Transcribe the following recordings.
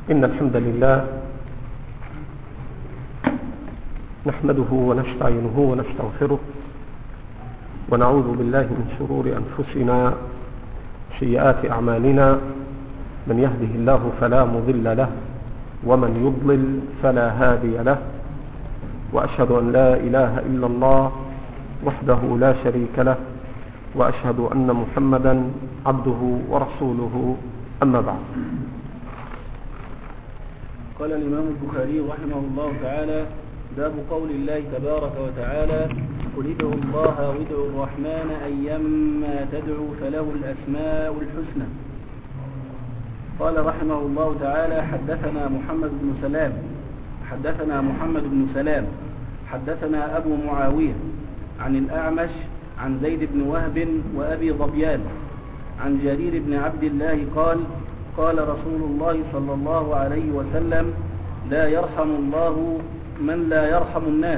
إن الحمد لله نحمده ونستعينه ونستغفره ونعوذ بالله من شرور أنفسنا سيئات أعمالنا. من يهده الله فلا مضل له ومن يضلل فلا هادي له، وأشهد أن لا إله إلا الله وحده لا شريك له، وأشهد أن محمدا عبده ورسوله، أما بعد. قال الإمام البخاري رحمه الله تعالى: باب قول الله تبارك وتعالى: قل ادعوا الله وادعوا الرحمن أيما تدعوا فله الأسماء الحسنى. قال رحمه الله تعالى: حدثنا محمد بن سلام حدثنا أبو معاوية عن الأعمش عن زيد بن وهب وأبي ظبيان عن جرير بن عبد الله قال: قال رسول الله صلى الله عليه وسلم: لا يرحم الله من لا يرحم الناس.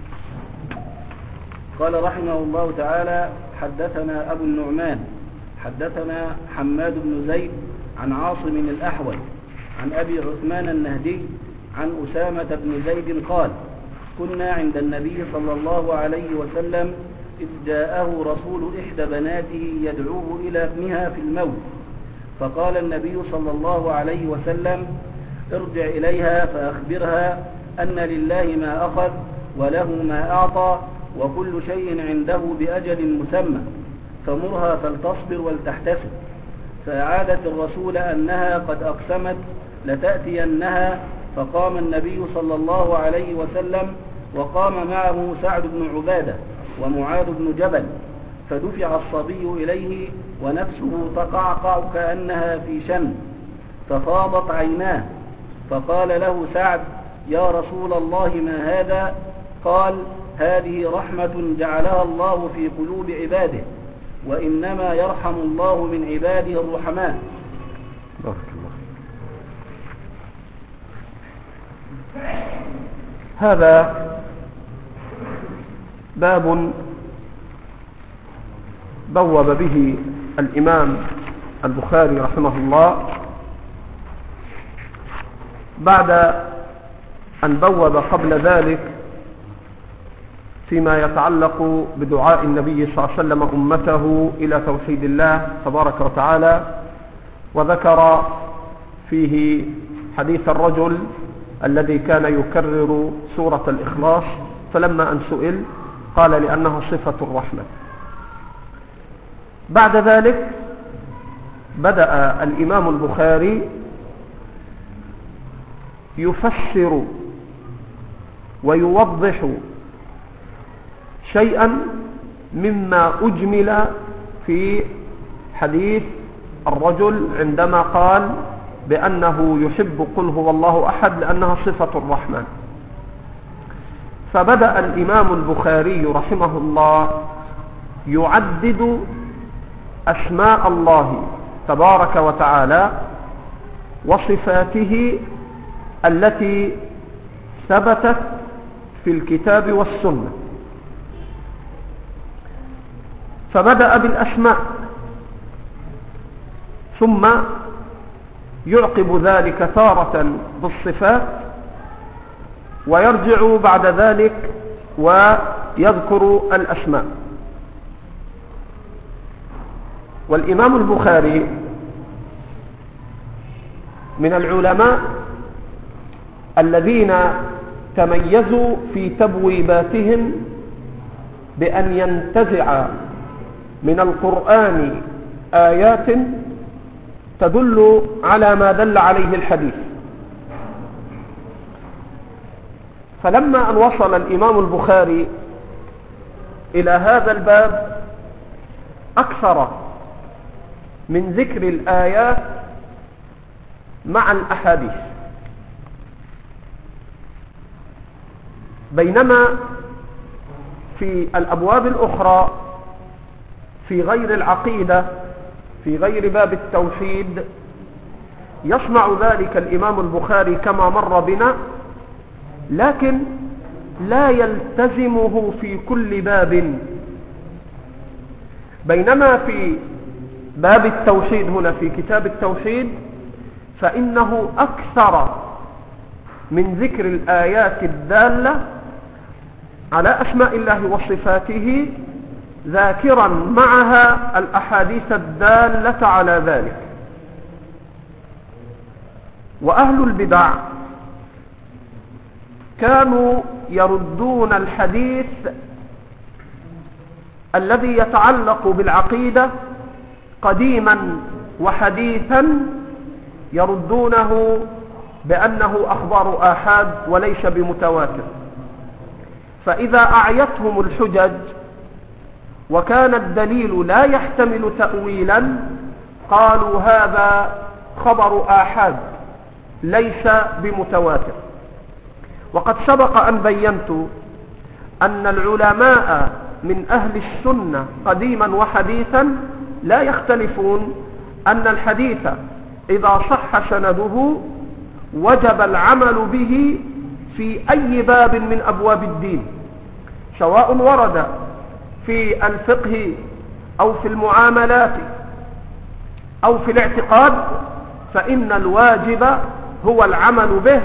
قال رحمه الله تعالى: حدثنا أبو النعمان حدثنا حماد بن زيد عن عاصم الأحول عن أبي عثمان النهدي عن أسامة بن زيد قال: كنا عند النبي صلى الله عليه وسلم إذ جاءه رسول إحدى بناته يدعوه إلى ابنها في الموت، فقال النبي صلى الله عليه وسلم: ارجع إليها فأخبرها أن لله ما أخذ وله ما أعطى وكل شيء عنده بأجل مسمى، فمرها فلتصبر ولتحتسب. فأعادت الرسول أنها قد أقسمت لتأتينها، فقام النبي صلى الله عليه وسلم وقام معه سعد بن عبادة ومعاذ بن جبل، فدفع الصبي إليه ونفسه تقعقع كأنها في شن، ففاضت عيناه، فقال له سعد: يا رسول الله ما هذا؟ قال: هذه رحمة جعلها الله في قلوب عباده، وإنما يرحم الله من عباده الرحماء. بارك الله. هذا باب بوب به الإمام البخاري رحمه الله بعد أن بوب قبل ذلك فيما يتعلق بدعاء النبي صلى الله عليه وسلم أمته إلى توحيد الله تبارك وتعالى، وذكر فيه حديث الرجل الذي كان يكرر سورة الإخلاص، فلما أن سئل قال: لأنها صفة الرحمة. بعد ذلك بدأ الإمام البخاري يفسر ويوضح شيئا مما أجمل في حديث الرجل عندما قال بأنه يحب قل هو الله أحد لأنها صفة الرحمن. فبدأ الإمام البخاري رحمه الله يعدد أسماء الله تبارك وتعالى وصفاته التي ثبتت في الكتاب والسنة. فبدأ بالأسماء، ثم يعقب ذلك تارة بالصفات، ويرجع بعد ذلك ويذكر الأسماء. والإمام البخاري من العلماء الذين تميزوا في تبويباتهم بأن ينتزع من القرآن آيات تدل على ما دل عليه الحديث. فلما أن وصل الإمام البخاري إلى هذا الباب أكثر من ذكر الآيات مع الأحاديث، بينما في الأبواب الأخرى في غير العقيدة، في غير باب التوحيد، يصنع ذلك الإمام البخاري كما مر بنا، لكن لا يلتزمه في كل باب. بينما في باب التوحيد هنا في كتاب التوحيد فإنه أكثر من ذكر الآيات الدالة على أسماء الله وصفاته ذاكرا معها الأحاديث الدالة على ذلك. وأهل البدع كانوا يردون الحديث الذي يتعلق بالعقيدة قديما وحديثا، يردونه بأنه أخبار آحاد وليس بمتواتر. فإذا أعيتهم الحجج وكان الدليل لا يحتمل تأويلا قالوا هذا خبر آحاد ليس بمتواتر. وقد سبق أن بينت أن العلماء من أهل السنة قديما وحديثا لا يختلفون أن الحديث إذا صح سنده وجب العمل به في أي باب من أبواب الدين، سواء ورد في الفقه أو في المعاملات أو في الاعتقاد، فإن الواجب هو العمل به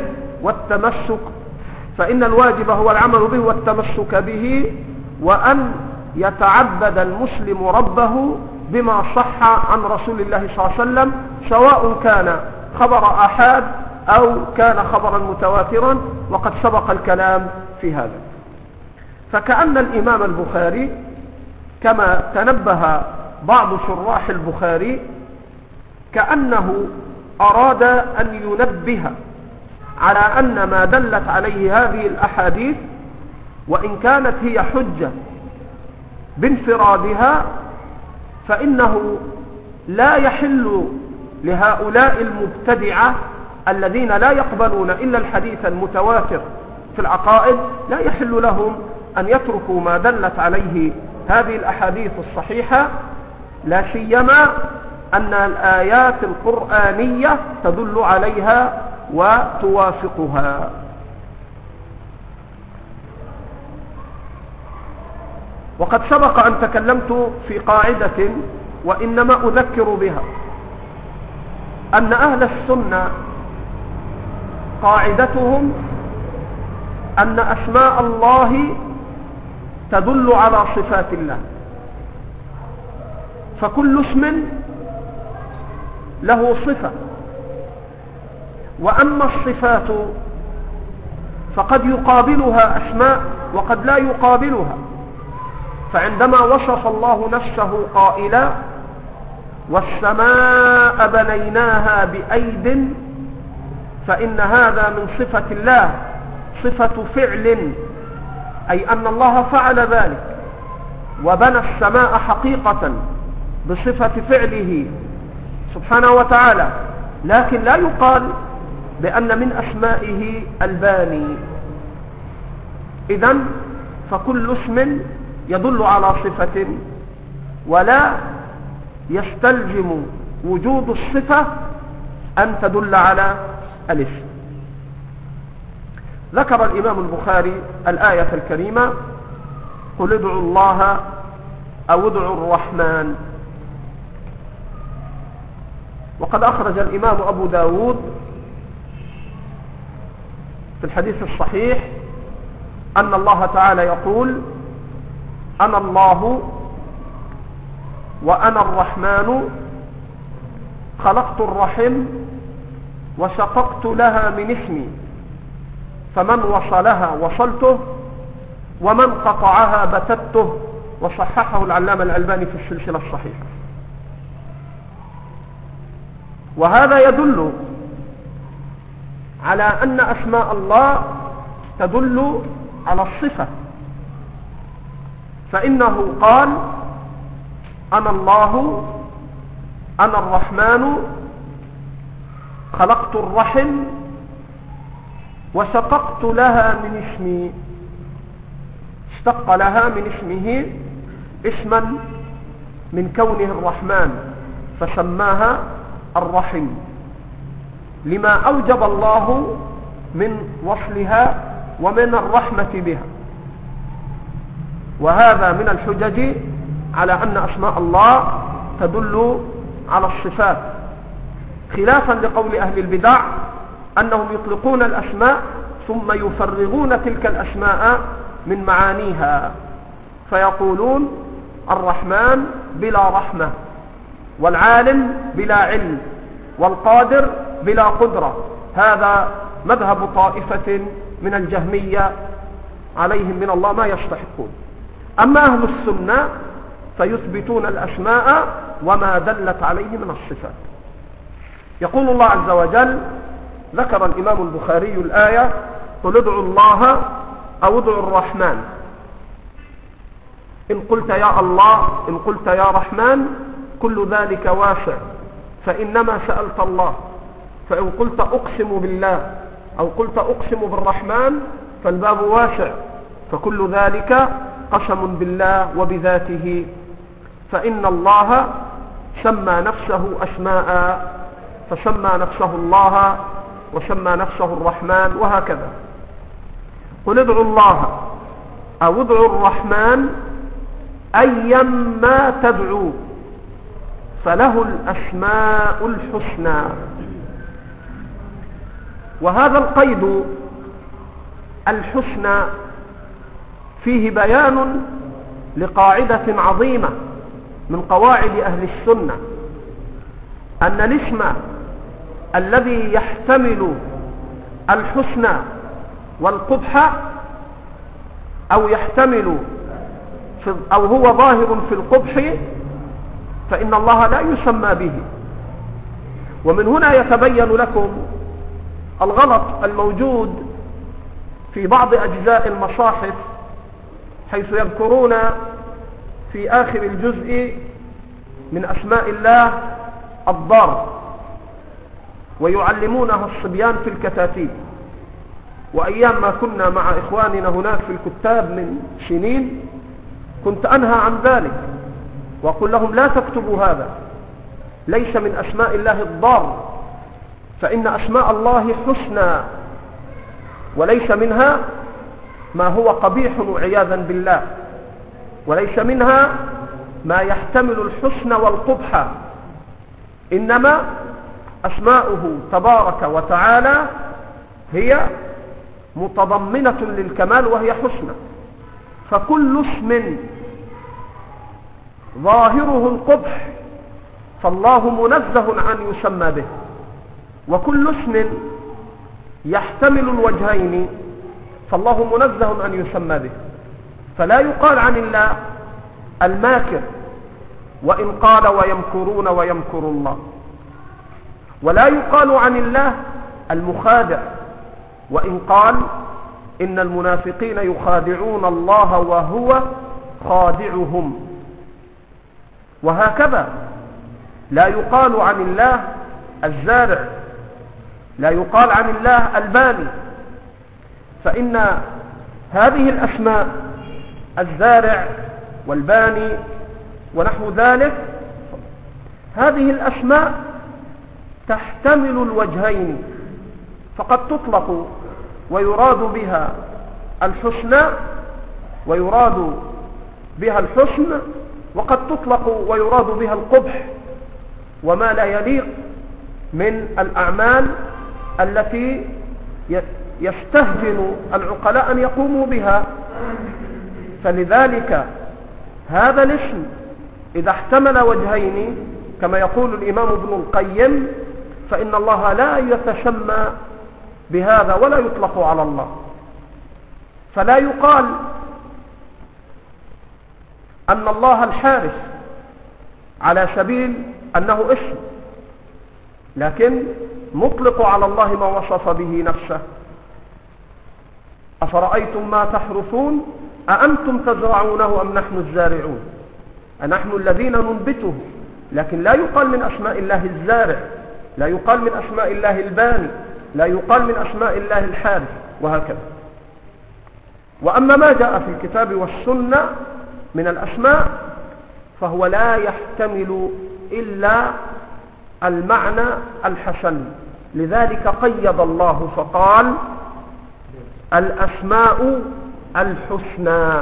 والتمسك به، وأن يتعبد المسلم ربه بما صح عن رسول الله صلى الله عليه وسلم، سواء كان خبر آحاد أو كان خبرا متواترا، وقد سبق الكلام في هذا. فكأن الإمام البخاري كما تنبه بعض شراح البخاري كأنه أراد أن ينبه على أن ما دلت عليه هذه الأحاديث وإن كانت هي حجة بانفرادها، فإنه لا يحل لهؤلاء المبتدعة الذين لا يقبلون إلا الحديث المتواتر في العقائد، لا يحل لهم أن يتركوا ما دلت عليه هذه الأحاديث الصحيحة، لا سيما أن الآيات القرآنية تدل عليها وتوافقها. وقد سبق أن تكلمت في قاعدة وإنما أذكر بها، أن أهل السنة قاعدتهم أن أسماء الله تدل على صفات الله، فكل اسم له صفة، وأما الصفات فقد يقابلها أسماء وقد لا يقابلها. فعندما وصف الله نفسه قائلا والسماء بنيناها بأيد، فإن هذا من صفة الله، صفة فعل، أي أن الله فعل ذلك وبنى السماء حقيقة بصفة فعله سبحانه وتعالى، لكن لا يقال بأن من أسمائه الباني. إذن فكل اسم يدل على صفة، ولا يستلزم وجود الصفة أن تدل على الاسم. ذكر الإمام البخاري الآية الكريمة قل ادعوا الله أو ادعوا الرحمن. وقد أخرج الإمام أبو داود في الحديث الصحيح أن الله تعالى يقول أنا الله وأنا الرحمن خلقت الرحم وشققت لها من اسمي، فمن وصلها وصلته ومن قطعها بتته. وصححه العلامة الألباني في السلسلة الصحيحة. وهذا يدل على أن أسماء الله تدل على الصفة، فإنه قال أنا الله أنا الرحمن خلقت الرحم وشققت لها من اسمي، اشتق لها من اسمه اسما من كونه الرحمن فسماها الرحم، لما أوجب الله من وصلها ومن الرحمة بها. وهذا من الحجج على أن أسماء الله تدل على الصفات، خلافا لقول أهل البدع أنهم يطلقون الأسماء ثم يفرغون تلك الأسماء من معانيها، فيقولون الرحمن بلا رحمة، والعالم بلا علم، والقادر بلا قدرة. هذا مذهب طائفة من الجهمية عليهم من الله ما يستحقون. أما أهل السنة فيثبتون الأسماء وما دلت عليه من الصفات. يقول الله عز وجل، ذكر الإمام البخاري الآية: قل ادعوا الله أو ادعوا الرحمن، إن قلت يا الله إن قلت يا رحمن كل ذلك واسع، فإنما سألت الله. فإن قلت أقسم بالله أو قلت أقسم بالرحمن فالباب واسع، فكل ذلك قسم بالله وبذاته، فإن الله سمى نفسه أسماء، فسمى نفسه الله وسمى نفسه الرحمن، وهكذا. قل ادعوا الله أو ادعوا الرحمن أيما تدعوا فله الأسماء الحسنى. وهذا القيد الحسنى فيه بيان لقاعدة عظيمة من قواعد أهل السنة، أن الاسم الذي يحتمل الحسنى والقبح أو يحتمل أو هو ظاهر في القبح فإن الله لا يسمى به. ومن هنا يتبين لكم الغلط الموجود في بعض أجزاء المصاحف، حيث يذكرون في آخر الجزء من أسماء الله الضار، ويعلمونها الصبيان في الكتاتيب. وأيام ما كنا مع إخواننا هناك في الكتاب من سنين كنت أنهى عن ذلك وأقول لهم لا تكتبوا هذا، ليس من أسماء الله الضار، فإن أسماء الله حسنى وليس منها ما هو قبيح عياذا بالله، وليس منها ما يحتمل الحسن والقبح، إنما أسماؤه تبارك وتعالى هي متضمنة للكمال وهي حسنى. فكل اسم ظاهره القبح فالله منزه عن يسمى به، وكل اسم يحتمل الوجهين فالله منزه عن يسمى به. فلا يقال عن الله الماكر وإن قال ويمكرون ويمكر الله، ولا يقال عن الله المخادع وإن قال إن المنافقين يخادعون الله وهو خادعهم، وهكذا. لا يقال عن الله الزارع، لا يقال عن الله الباني، فإن هذه الأسماء الزارع والباني ونحو ذلك هذه الأسماء تحتمل الوجهين، فقد تطلق ويراد بها الحسنى ويراد بها الحسن، وقد تطلق ويراد بها القبح وما لا يليق من الأعمال التي يستهجن العقلاء أن يقوموا بها. فلذلك هذا الاسم إذا احتمل وجهين كما يقول الإمام ابن القيم فإن الله لا يتسمى بهذا ولا يطلق على الله. فلا يقال أن الله الحارس على سبيل أنه اسم، لكن نطلق على الله ما وصف به نفسه. أفرأيتم ما تحرثون أأنتم تزرعونه أم نحن الزارعون، أنحن الذين ننبته. لكن لا يقال من أسماء الله الزارع، لا يقال من أسماء الله الباني، لا يقال من أسماء الله الحارث، وهكذا. وأما ما جاء في الكتاب والسنة من الأسماء فهو لا يحتمل إلا المعنى الحسن. لذلك قيد الله فقال الأسماء الحسنى،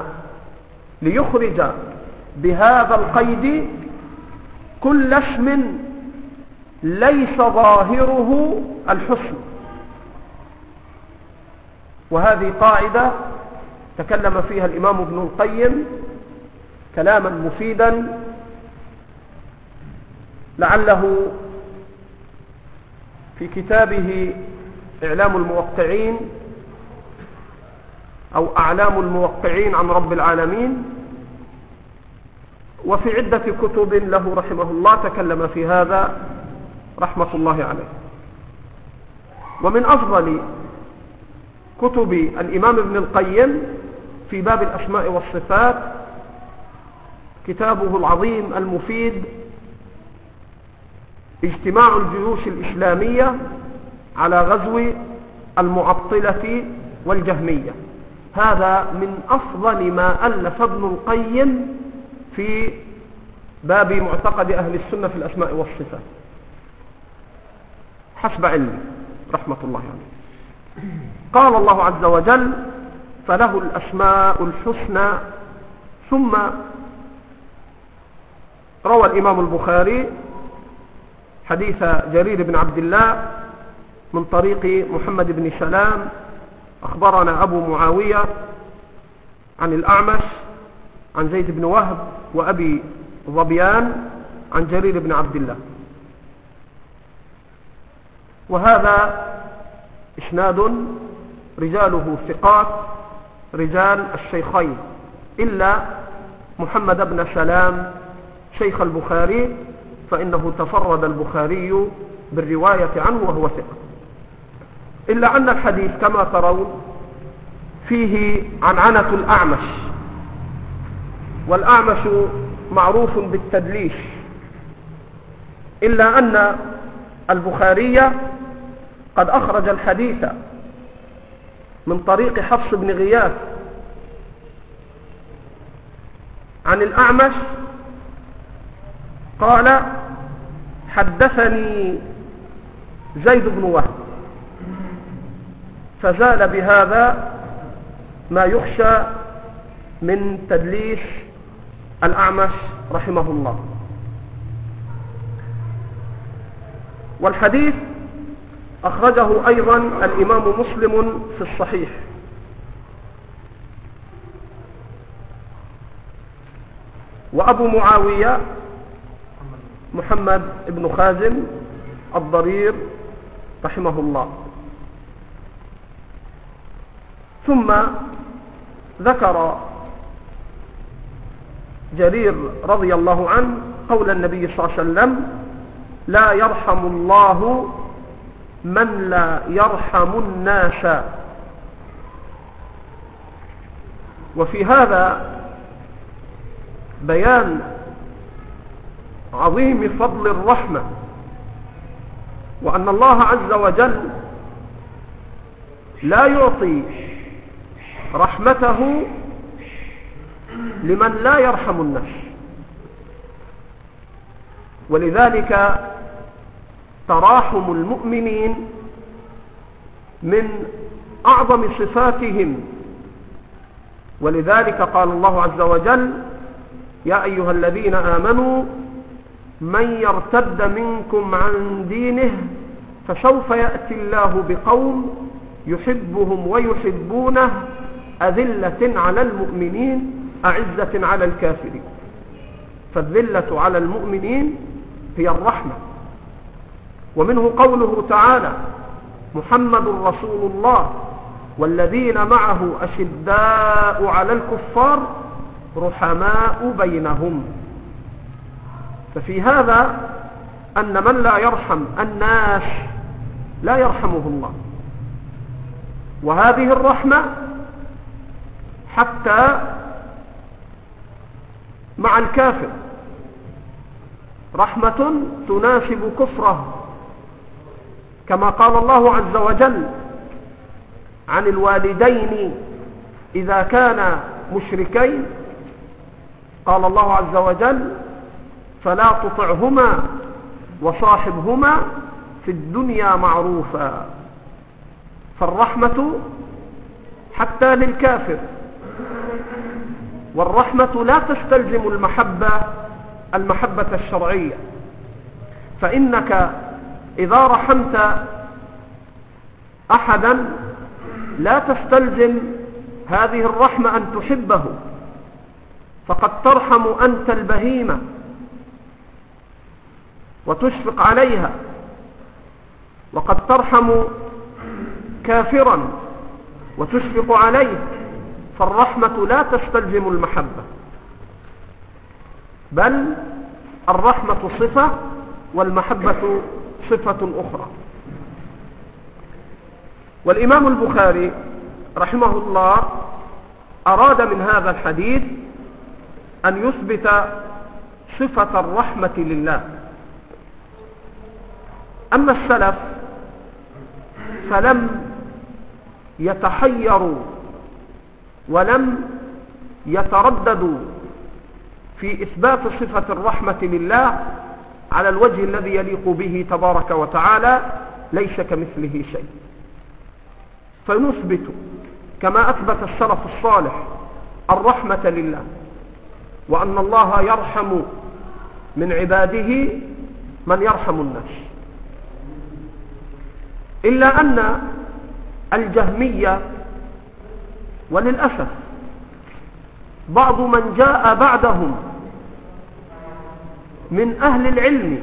ليخرج بهذا القيد كل اسم ليس ظاهره الحسن. وهذه قاعدة تكلم فيها الإمام ابن القيم كلاما مفيدا لعله في كتابه إعلام الموقعين أو أعلام الموقعين عن رب العالمين، وفي عدة كتب له رحمه الله تكلم في هذا رحمة الله عليه. ومن أفضل كتب الإمام ابن القيم في باب الأسماء والصفات كتابه العظيم المفيد اجتماع الجيوش الإسلامية على غزو المعطلة والجهمية. هذا من أفضل ما ألف ابن القيم في باب معتقد أهل السنة في الأسماء والصفات حسب علمي رحمة الله عليه. قال الله عز وجل: فله الأسماء الحسنى. ثم روى الإمام البخاري حديث جرير بن عبد الله من طريق محمد بن سلام أخبرنا أبو معاوية عن الأعمش عن زيد بن وهب وأبي ظبيان عن جرير بن عبد الله. وهذا إسناد رجاله ثقات رجال الشيخين إلا محمد بن سلام شيخ البخاري، فإنه تفرد البخاري بالرواية عنه وهو ثقة، إلا أن الحديث كما ترون فيه عنعنة الأعمش، والأعمش معروف بالتدليس، إلا أن البخاري قد أخرج الحديث من طريق حفص بن غياث عن الأعمش قال: حدثني زيد بن وهب، فزال بهذا ما يخشى من تدليس الأعمش رحمه الله. والحديث أخرجه أيضا الإمام مسلم في الصحيح. وأبو معاوية محمد بن خازم الضرير رحمه الله. ثم ذكر جرير رضي الله عنه قول النبي صلى الله عليه وسلم: لا يرحم الله من لا يرحم الناس. وفي هذا بيان عظيم فضل الرحمة، وأن الله عز وجل لا يعطي رحمته لمن لا يرحم الناس. ولذلك تراحم المؤمنين من أعظم صفاتهم. ولذلك قال الله عز وجل: يا أيها الذين آمنوا من يرتد منكم عن دينه فسوف يأتي الله بقوم يحبهم ويحبونه أذلة على المؤمنين أعزة على الكافرين. فالذلة على المؤمنين هي الرحمة. ومنه قوله تعالى: محمد رسول الله والذين معه أشداء على الكفار رحماء بينهم. ففي هذا أن من لا يرحم الناس لا يرحمه الله. وهذه الرحمة حتى مع الكافر رحمة تناسب كفره، كما قال الله عز وجل عن الوالدين إذا كانا مشركين، قال الله عز وجل: فلا تطعهما وصاحبهما في الدنيا معروفا. فالرحمة حتى للكافر، والرحمة لا تستلزم المحبة الشرعية، فإنك إذا رحمت أحدا لا تستلزم هذه الرحمة أن تحبه، فقد ترحم أنت البهيمة وتشفق عليها، وقد ترحم كافرا وتشفق عليه، فالرحمة لا تستلزم المحبة، بل الرحمة صفة والمحبة صفة أخرى. والإمام البخاري رحمه الله أراد من هذا الحديث أن يثبت صفة الرحمة لله. أما السلف فلم يتحيروا ولم يترددوا في إثبات صفة الرحمة لله على الوجه الذي يليق به تبارك وتعالى، ليس كمثله شيء، فنثبت كما أثبت السلف الصالح الرحمة لله، وأن الله يرحم من عباده من يرحم الناس. إلا أن الجهمية وللأسف بعض من جاء بعدهم من أهل العلم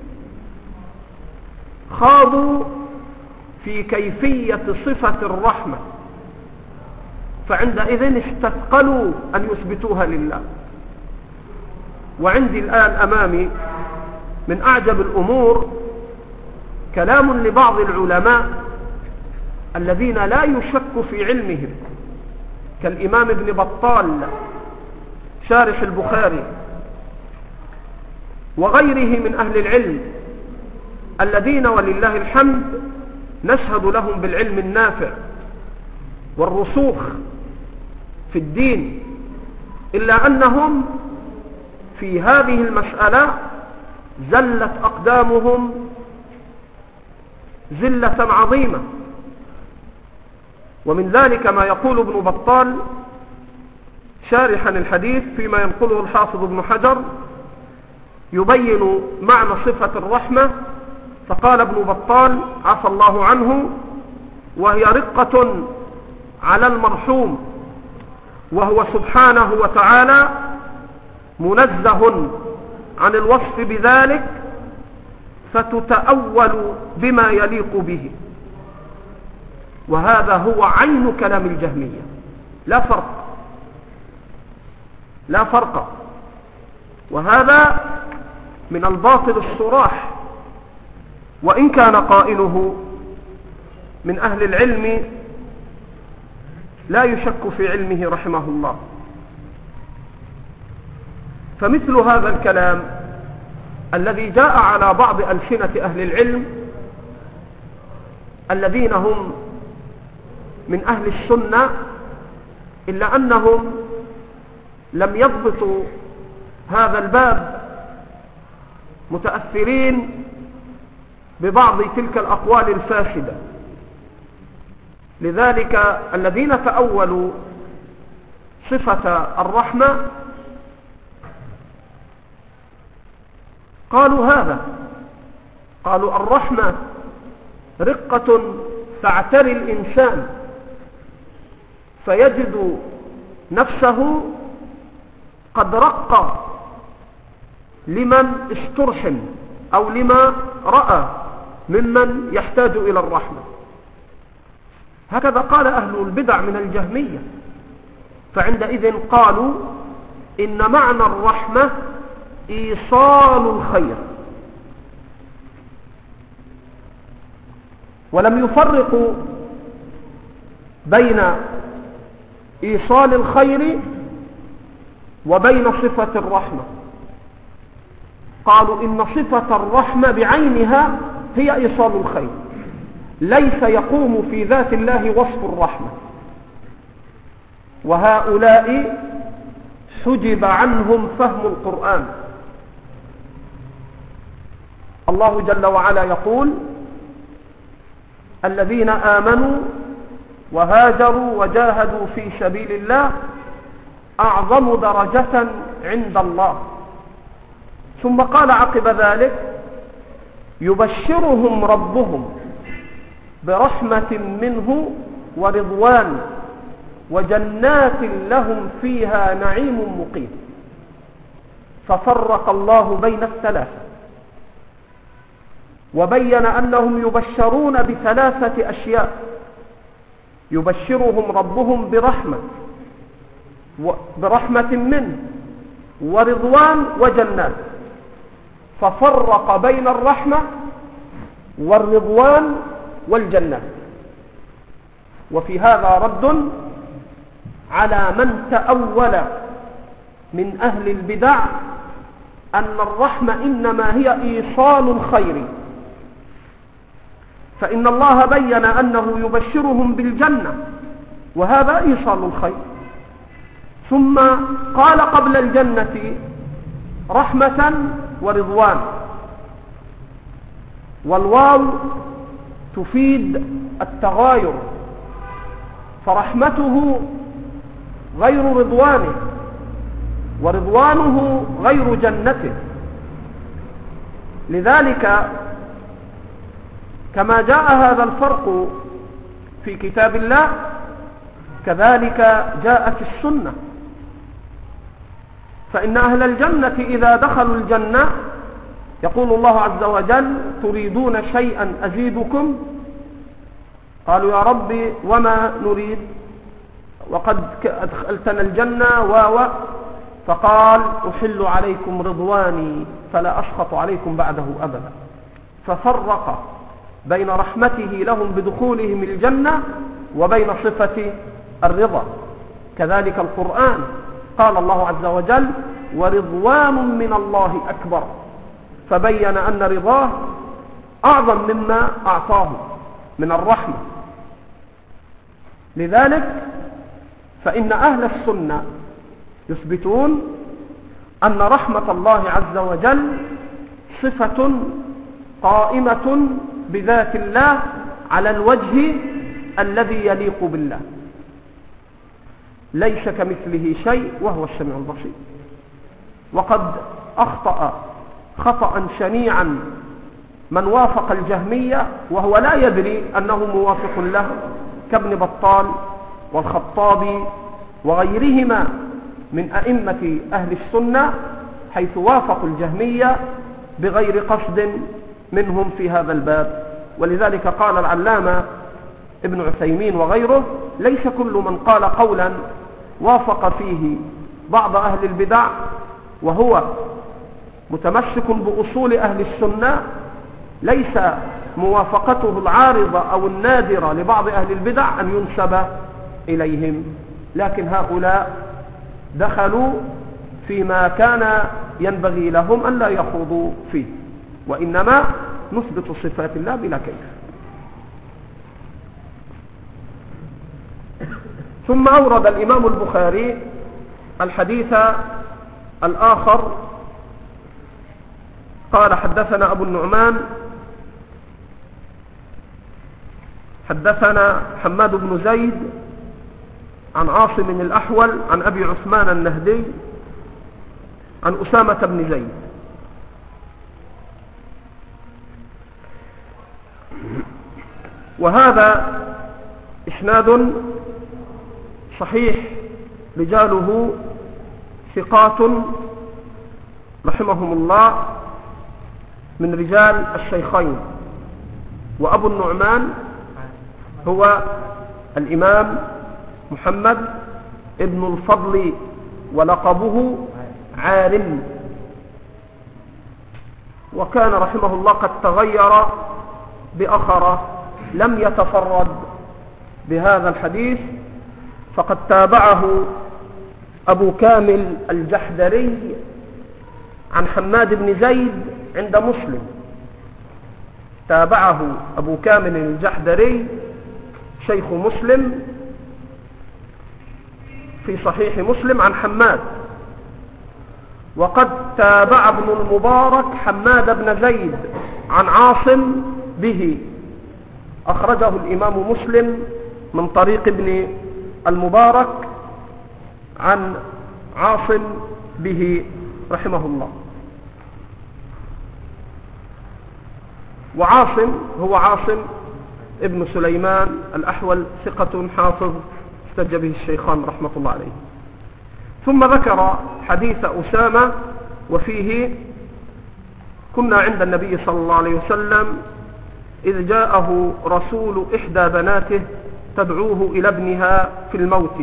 خاضوا في كيفية صفة الرحمة، فعندئذ استثقلوا أن يثبتوها لله. وعندي الآن أمامي من أعجب الأمور كلام لبعض العلماء الذين لا يشك في علمهم، كالإمام ابن بطال شارح البخاري وغيره من أهل العلم الذين ولله الحمد نشهد لهم بالعلم النافع والرسوخ في الدين، إلا أنهم في هذه المسألة زلت أقدامهم زلة عظيمة. ومن ذلك ما يقول ابن بطال شارحا الحديث فيما ينقله الحافظ ابن حجر يبين معنى صفة الرحمة، فقال ابن بطال عفى الله عنه: وهي رقة على المرحوم، وهو سبحانه وتعالى منزه عن الوصف بذلك، فتتأول بما يليق به. وهذا هو عين كلام الجهمية، لا فرق، وهذا من الباطل الصراح، وإن كان قائله من أهل العلم لا يشك في علمه رحمه الله. فمثل هذا الكلام الذي جاء على بعض ألسنة أهل العلم الذين هم من أهل السنة، إلا أنهم لم يضبطوا هذا الباب، متأثرين ببعض تلك الأقوال الفاسدة. لذلك الذين تأولوا صفة الرحمة قالوا هذا، قالوا الرحمة رقة تعتري الإنسان فيجد نفسه قد رق لمن استرحم أو لما رأى ممن يحتاج إلى الرحمة. هكذا قال أهل البدع من الجهمية، فعندئذ قالوا إن معنى الرحمة إيصال الخير، ولم يفرقوا بين إيصال الخير وبين صفة الرحمة. قالوا إن صفة الرحمة بعينها هي إيصال الخير، ليس يقوم في ذات الله وصف الرحمة. وهؤلاء حجب عنهم فهم القرآن. الله جل وعلا يقول: الذين آمنوا وهاجروا وجاهدوا في سبيل الله أعظم درجة عند الله. ثم قال عقب ذلك: يبشرهم ربهم برحمة منه ورضوان وجنات لهم فيها نعيم مقيم. ففرق الله بين الثلاثة وبين أنهم يبشرون بثلاثة أشياء: يبشرهم ربهم برحمة منه ورضوان وجنات. ففرق بين الرحمة والرضوان والجنات. وفي هذا رد على من تأول من أهل البدع أن الرحمة إنما هي إيصال الخير، فإن الله بين أنه يبشرهم بالجنة وهذا إيصال الخير، ثم قال قبل الجنة رحمة ورضوان، والواو تفيد التغاير، فرحمته غير رضوانه ورضوانه غير جنته. لذلك كما جاء هذا الفرق في كتاب الله كذلك جاء في السنة. فإن أهل الجنة إذا دخلوا الجنة يقول الله عز وجل: تريدون شيئا أزيدكم؟ قالوا: يا رب وما نريد وقد أدخلتنا الجنة فقال: أحل عليكم رضواني فلا أسخط عليكم بعده أبدا. ففرق بين رحمته لهم بدخولهم الجنة وبين صفة الرضا. كذلك القرآن قال الله عز وجل: ورضوان من الله أكبر، فبين أن رضاه أعظم مما أعطاه من الرحمة. لذلك فإن أهل السنة يثبتون أن رحمة الله عز وجل صفة قائمة بذات الله على الوجه الذي يليق بالله، ليس كمثله شيء وهو السميع البصير. وقد أخطأ خطأ شنيعا من وافق الجهمية وهو لا يدري أنه موافق له، كابن بطال والخطابي وغيرهما من أئمة أهل السنة، حيث وافقوا الجهمية بغير قصد منهم في هذا الباب. ولذلك قال العلامة ابن عثيمين وغيره: ليس كل من قال قولا وافق فيه بعض أهل البدع وهو متمسك بأصول أهل السنة، ليس موافقته العارضة أو النادرة لبعض أهل البدع أن ينسب إليهم، لكن هؤلاء دخلوا فيما كان ينبغي لهم أن لا يخوضوا فيه، وإنما نثبت صفات الله بلا كيف. ثم أورد الإمام البخاري الحديث الآخر قال: حدثنا أبو النعمان حدثنا حماد بن زيد عن عاصم الأحول عن أبي عثمان النهدي عن أسامة بن زيد. وهذا إسناد صحيح، رجاله ثقات رحمهم الله من رجال الشيخين. وأبو النعمان هو الإمام محمد ابن الفضل ولقبه عارم، وكان رحمه الله قد تغير بأخر لم يتفرد بهذا الحديث، فقد تابعه أبو كامل الجحدري عن حماد بن زيد عند مسلم. تابعه أبو كامل الجحدري شيخ مسلم في صحيح مسلم عن حماد. وقد تابع ابن المبارك حماد بن زيد عن عاصم به، أخرجه الإمام مسلم من طريق ابن المبارك عن عاصم به رحمه الله. وعاصم هو عاصم ابن سليمان الأحول، ثقة حافظ احتج به الشيخان رحمة الله عليه. ثم ذكر حديث أسامة وفيه: كنا عند النبي صلى الله عليه وسلم إذ جاءه رسول إحدى بناته تدعوه إلى ابنها في الموت،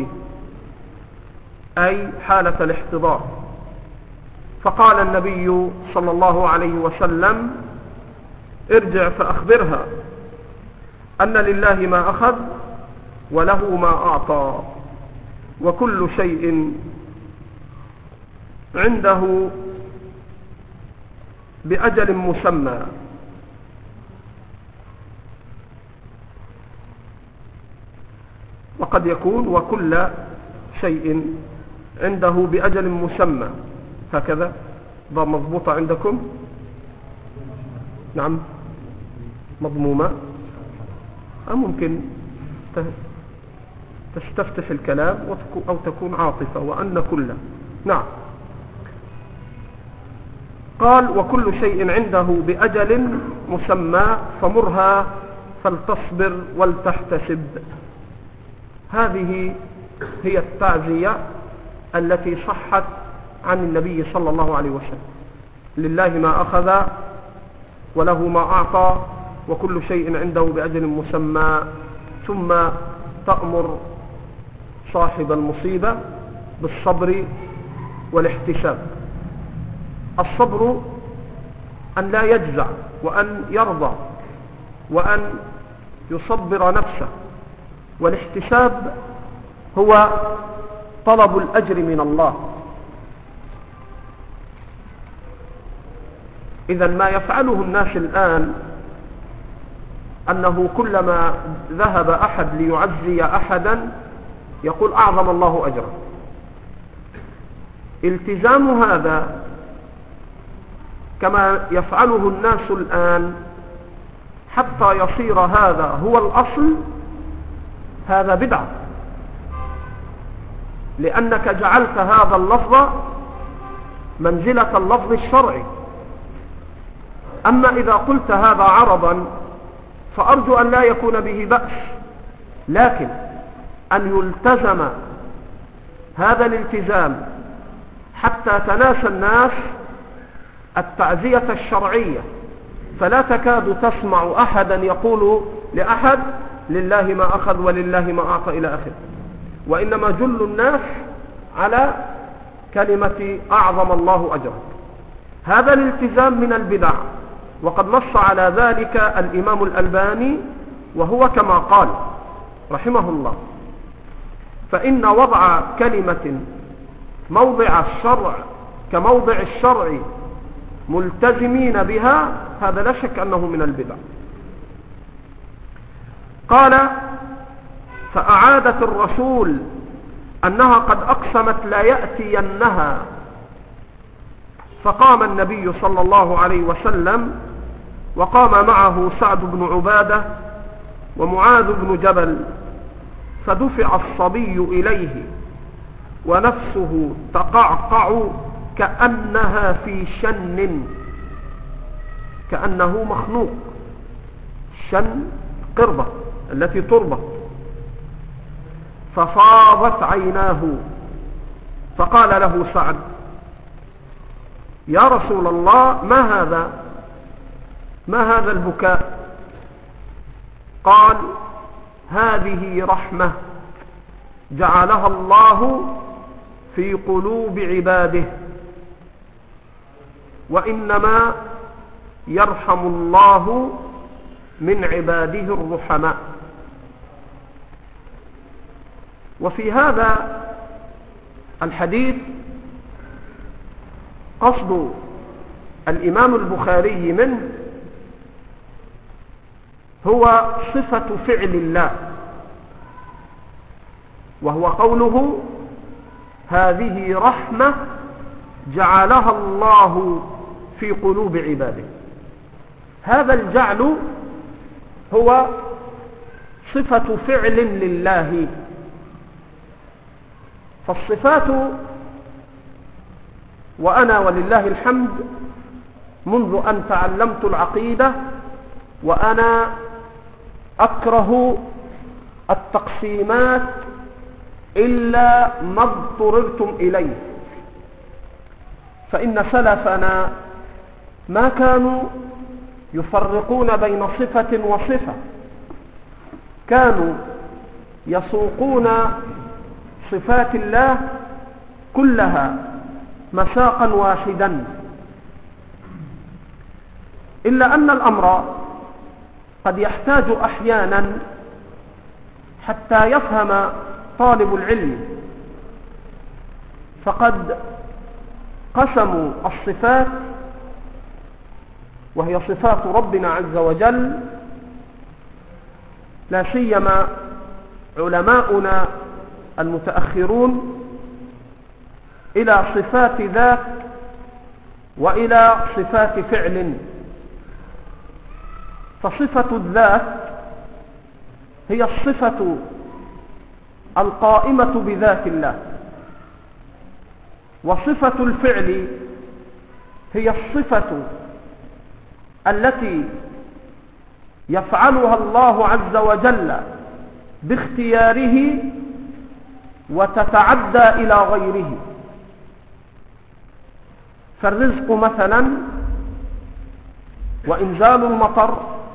أي حالة الاحتضار، فقال النبي صلى الله عليه وسلم: ارجع فأخبرها أن لله ما أخذ وله ما أعطى وكل شيء عنده بأجل مسمى. وقد يكون وكل شيء عنده بأجل مسمى، هكذا ضع مضبوطة عندكم؟ نعم مضمومة. ممكن تستفتح الكلام أو تكون عاطفة، وأن كله. نعم. قال: وكل شيء عنده بأجل مسمى فمرها فلتصبر ولتحتسب. هذه هي التعزية التي صحت عن النبي صلى الله عليه وسلم: لله ما أخذ وله ما أعطى وكل شيء عنده بأجل مسمى. ثم تأمر صاحب المصيبة بالصبر والاحتساب. الصبر أن لا يجزع وأن يرضى وأن يصبر نفسه، والاحتساب هو طلب الأجر من الله. إذا ما يفعله الناس الآن أنه كلما ذهب أحد ليعزي أحدا يقول: أعظم الله أجره. التزام هذا كما يفعله الناس الآن حتى يصير هذا هو الأصل، هذا بدعة، لأنك جعلت هذا اللفظ منزلة اللفظ الشرعي. أما إذا قلت هذا عرضا فأرجو أن لا يكون به بأس، لكن أن يلتزم هذا الالتزام حتى تناسى الناس التعزية الشرعية، فلا تكاد تسمع أحدا يقول لأحد: لله ما أخذ ولله ما أعطى إلى آخره، وإنما جل الناس على كلمة أعظم الله أجره. هذا الالتزام من البدع، وقد نص على ذلك الإمام الألباني، وهو كما قال رحمه الله: فإن وضع كلمة موضع الشرع كموضع الشرع ملتزمين بها، هذا لا شك أنه من البدع. قال: فأعادت الرسول أنها قد أقسمت لا يأتينها، فقام النبي صلى الله عليه وسلم وقام معه سعد بن عبادة ومعاذ بن جبل، فدفع الصبي إليه ونفسه تقعقع كأنها في شن، كأنه مخنوق. شن قربة التي تربط. ففاضت عيناه، فقال له سعد: يا رسول الله، ما هذا البكاء؟ قال: هذه رحمة جعلها الله في قلوب عباده، وإنما يرحم الله من عباده الرحماء. وفي هذا الحديث قصد الإمام البخاري منه هو صفة فعل الله، وهو قوله: هذه رحمة جعلها الله في قلوب عباده. هذا الجعل هو صفة فعل لله. فالصفات، وأنا ولله الحمد منذ أن تعلمت العقيدة وأنا أكره التقسيمات إلا ما اضطررتم إليه، فإن سلفنا ما كانوا يفرقون بين صفة وصفة، كانوا يسوقون صفات الله كلها مساقا واحدا، إلا أن الأمر قد يحتاج أحيانا حتى يفهم طالب العلم، فقد قسموا الصفات وهي صفات ربنا عز وجل، لا سيما علماؤنا المتأخرون، إلى صفات ذات وإلى صفات فعل. فصفة الذات هي الصفة القائمة بذات الله، وصفة الفعل هي الصفة التي يفعلها الله عز وجل باختياره وتتعدى إلى غيره. فالرزق مثلا وإنزال المطر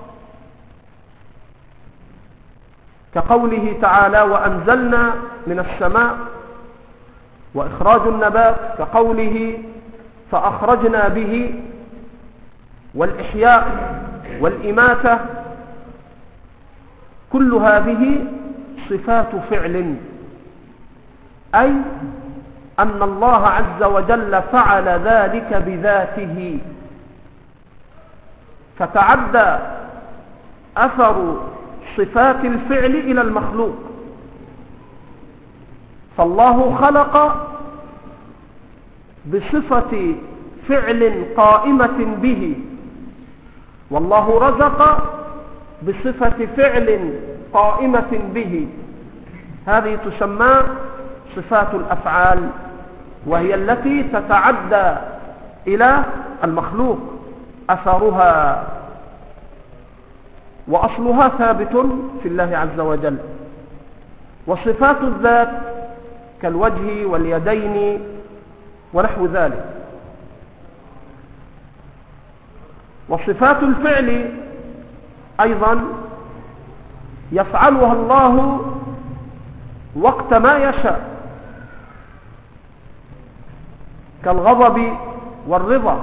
كقوله تعالى وأنزلنا من السماء، وإخراج النبات كقوله فأخرجنا به، والإحياء والإماتة، كل هذه صفات فعل، أي أن الله عز وجل فعل ذلك بذاته، فتعدى أثر صفات الفعل إلى المخلوق. فالله خلق بصفة فعل قائمة به، والله رزق بصفة فعل قائمة به، هذه تسمى صفات الأفعال، وهي التي تتعدى إلى المخلوق أثرها، وأصلها ثابت في الله عز وجل. وصفات الذات كالوجه واليدين ونحو ذلك. وصفات الفعل أيضا يفعلها الله وقت ما يشاء، كالغضب والرضا،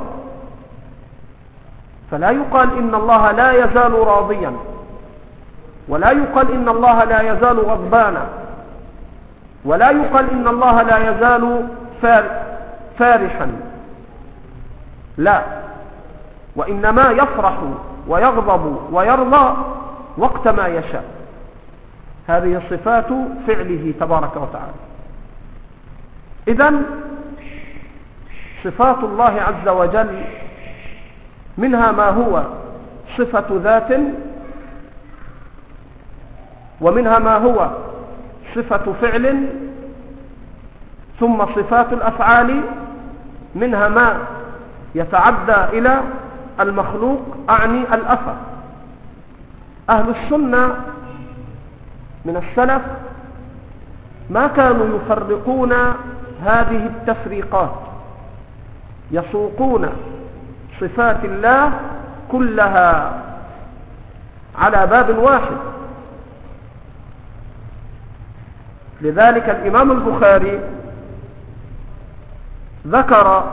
فلا يقال إن الله لا يزال راضيا، ولا يقال إن الله لا يزال غضبانا، ولا يقال إن الله لا يزال فارحا، لا، وإنما يفرح ويغضب ويرضى وقت ما يشاء. هذه صفات فعله تبارك وتعالى. إذن صفات الله عز وجل منها ما هو صفة ذات، ومنها ما هو صفة فعل، ثم صفات الأفعال منها ما يتعدى إلى المخلوق، أعني الأثر. أهل السنة من السلف ما كانوا يفرقون هذه التفريقات، يسوقون صفات الله كلها على باب واحد. لذلك الإمام البخاري ذكر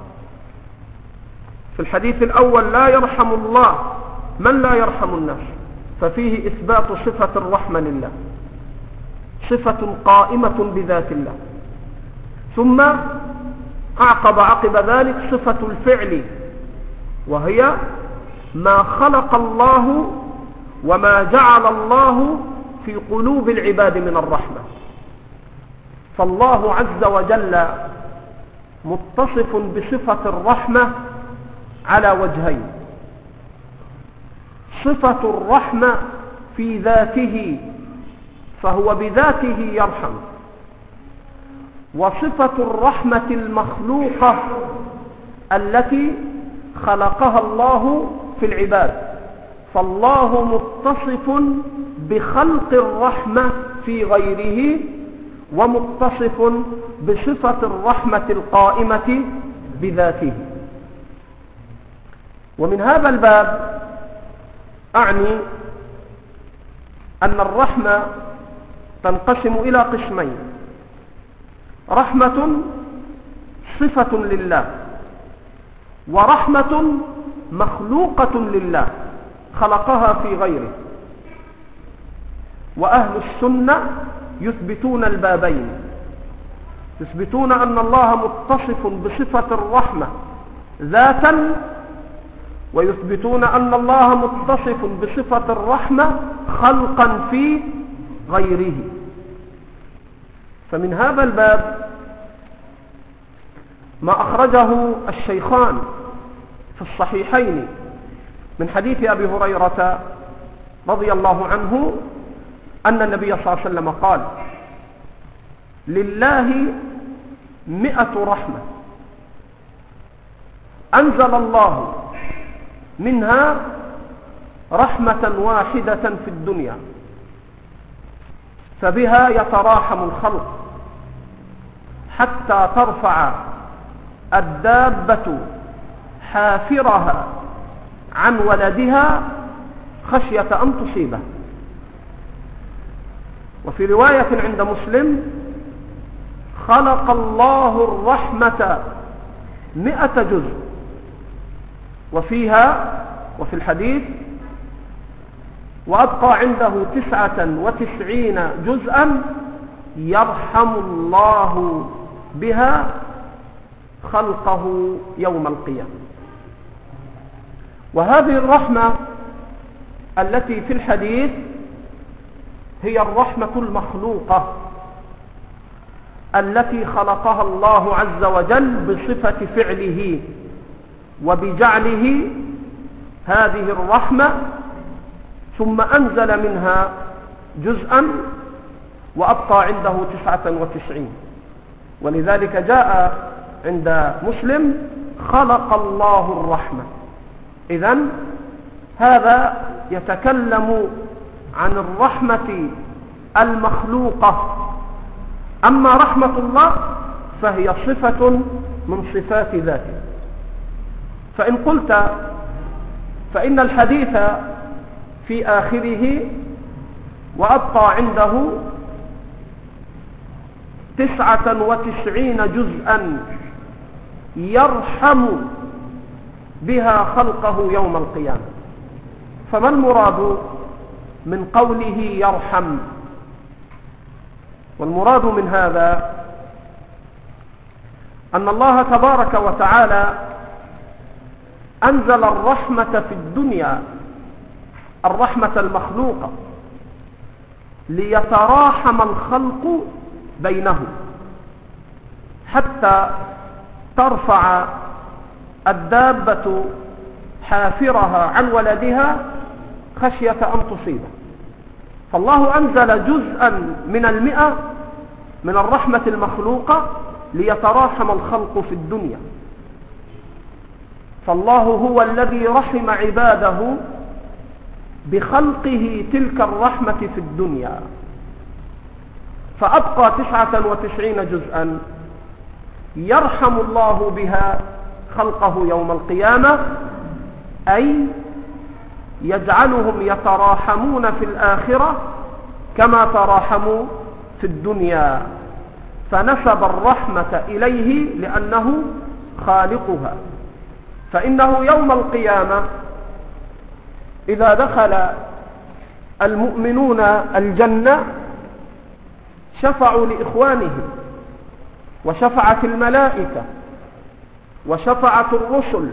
في الحديث الأول لا يرحم الله من لا يرحم الناس، ففيه إثبات صفة الرحمة لله، صفة قائمة بذات الله. ثم أعقب عقب ذلك صفة الفعل، وهي ما خلق الله وما جعل الله في قلوب العباد من الرحمة. فالله عز وجل متصف بصفة الرحمة على وجهين: صفة الرحمة في ذاته، فهو بذاته يرحم، وصفة الرحمة المخلوقة التي خلقها الله في العباد، فالله متصف بخلق الرحمة في غيره، ومتصف بصفة الرحمة القائمة بذاته. ومن هذا الباب أعني أن الرحمة تنقسم إلى قسمين: رحمة صفة لله، ورحمة مخلوقة لله خلقها في غيره. وأهل السنة يثبتون البابين، يثبتون أن الله متصف بصفة الرحمة ذاتا، ويثبتون أن الله متصف بصفة الرحمة خلقا في غيره. فمن هذا الباب ما أخرجه الشيخان في الصحيحين من حديث أبي هريرة رضي الله عنه أن النبي صلى الله عليه وسلم قال: لله 100 رحمة أنزل الله منها رحمة واحدة في الدنيا، فبها يتراحم الخلق حتى ترفع الدابة حافرها عن ولدها خشية أن تصيبه. وفي رواية عند مسلم: خلق الله الرحمة 100 جزء. وفي الحديث: وأبقى عنده 99 جزءا يرحم الله بها خلقه يوم القيامة. وهذه الرحمة التي في الحديث هي الرحمة المخلوقة التي خلقها الله عز وجل بصفة فعله وبجعله هذه الرحمة، ثم أنزل منها جزءا وأبقى عنده 99. ولذلك جاء عند مسلم: خلق الله الرحمة. إذن هذا يتكلم عن الرحمة المخلوقة. أما رحمة الله فهي صفة من صفات ذاته. فإن قلت فإن الحديث في آخره: وأبقى عنده 99 جزءا يرحم بها خلقه يوم القيامة، فما المراد من قوله يرحم؟ والمراد من هذا أن الله تبارك وتعالى أنزل الرحمة في الدنيا، الرحمة المخلوقة، ليتراحم الخلق بينهم حتى ترفع الدابة حافرها عن ولدها خشية أن تصيبه. فالله أنزل جزءا من 100 من الرحمة المخلوقة ليتراحم الخلق في الدنيا. فالله هو الذي رحم عباده بخلقه تلك الرحمة في الدنيا، فأبقى 99 جزءا يرحم الله بها خلقه يوم القيامة، أي يجعلهم يتراحمون في الآخرة كما تراحموا في الدنيا، فنسب الرحمة إليه لأنه خالقها. فإنه يوم القيامة إذا دخل المؤمنون الجنة شفعوا لإخوانهم، وشفعت الملائكة، وشفعت الرسل،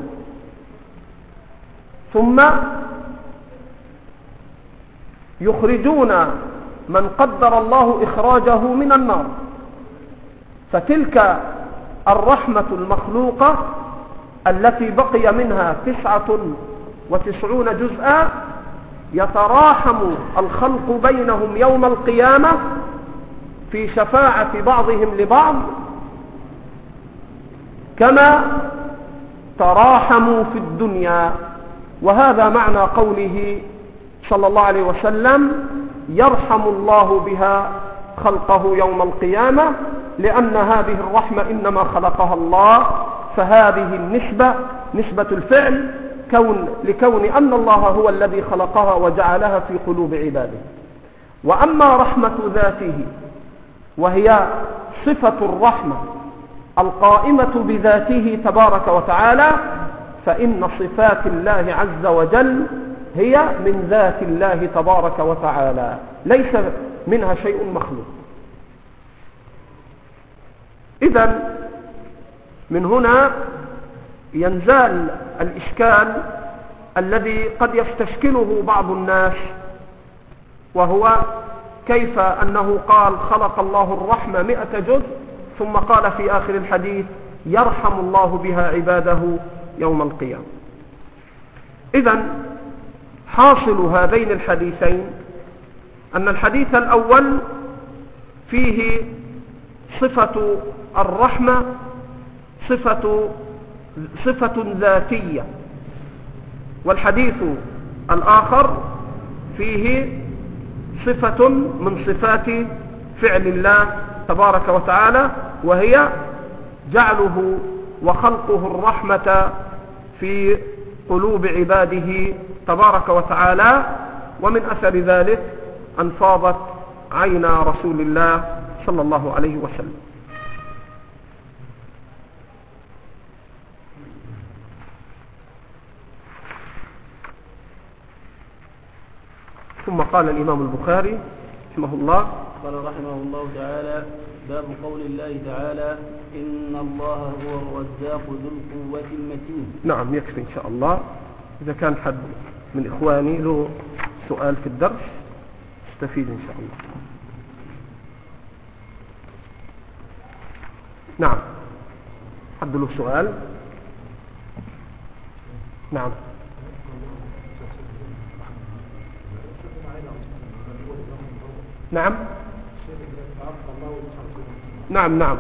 ثم يخرجون من قدر الله إخراجه من النار. فتلك الرحمة المخلوقة التي بقي منها 99 جزءا يتراحم الخلق بينهم يوم القيامة في شفاعة بعضهم لبعض كما تراحموا في الدنيا. وهذا معنى قوله صلى الله عليه وسلم يرحم الله بها خلقه يوم القيامة، لأن هذه الرحمة إنما خلقها الله، فهذه النسبة نسبة الفعل لكون أن الله هو الذي خلقها وجعلها في قلوب عباده. وأما رحمة ذاته وهي صفة الرحمة القائمة بذاته تبارك وتعالى، فإن صفات الله عز وجل هي من ذات الله تبارك وتعالى، ليس منها شيء مخلوق. إذن من هنا ينزال الإشكال الذي قد يستشكله بعض الناس، وهو كيف أنه قال خلق الله الرحمة 100 جزء ثم قال في آخر الحديث يرحم الله بها عباده يوم القيامة. إذن حاصل هذين الحديثين أن الحديث الأول فيه صفة الرحمة صفة ذاتية، والحديث الآخر فيه صفة من صفات فعل الله تبارك وتعالى، وهي جعله وخلقه الرحمة في قلوب عباده تبارك وتعالى، ومن أثر ذلك أن فاضت عينا رسول الله صلى الله عليه وسلم. ثم قال الإمام البخاري رحمه الله قال رحمه الله تعالى: باب قول الله تعالى: إن الله هو الرزاق ذو القوة المتين. نعم، يكفي إن شاء الله. إذا كان حد من إخواني له سؤال في الدرس استفيد إن شاء الله. نعم، حد له سؤال؟ نعم. نعم نعم نعم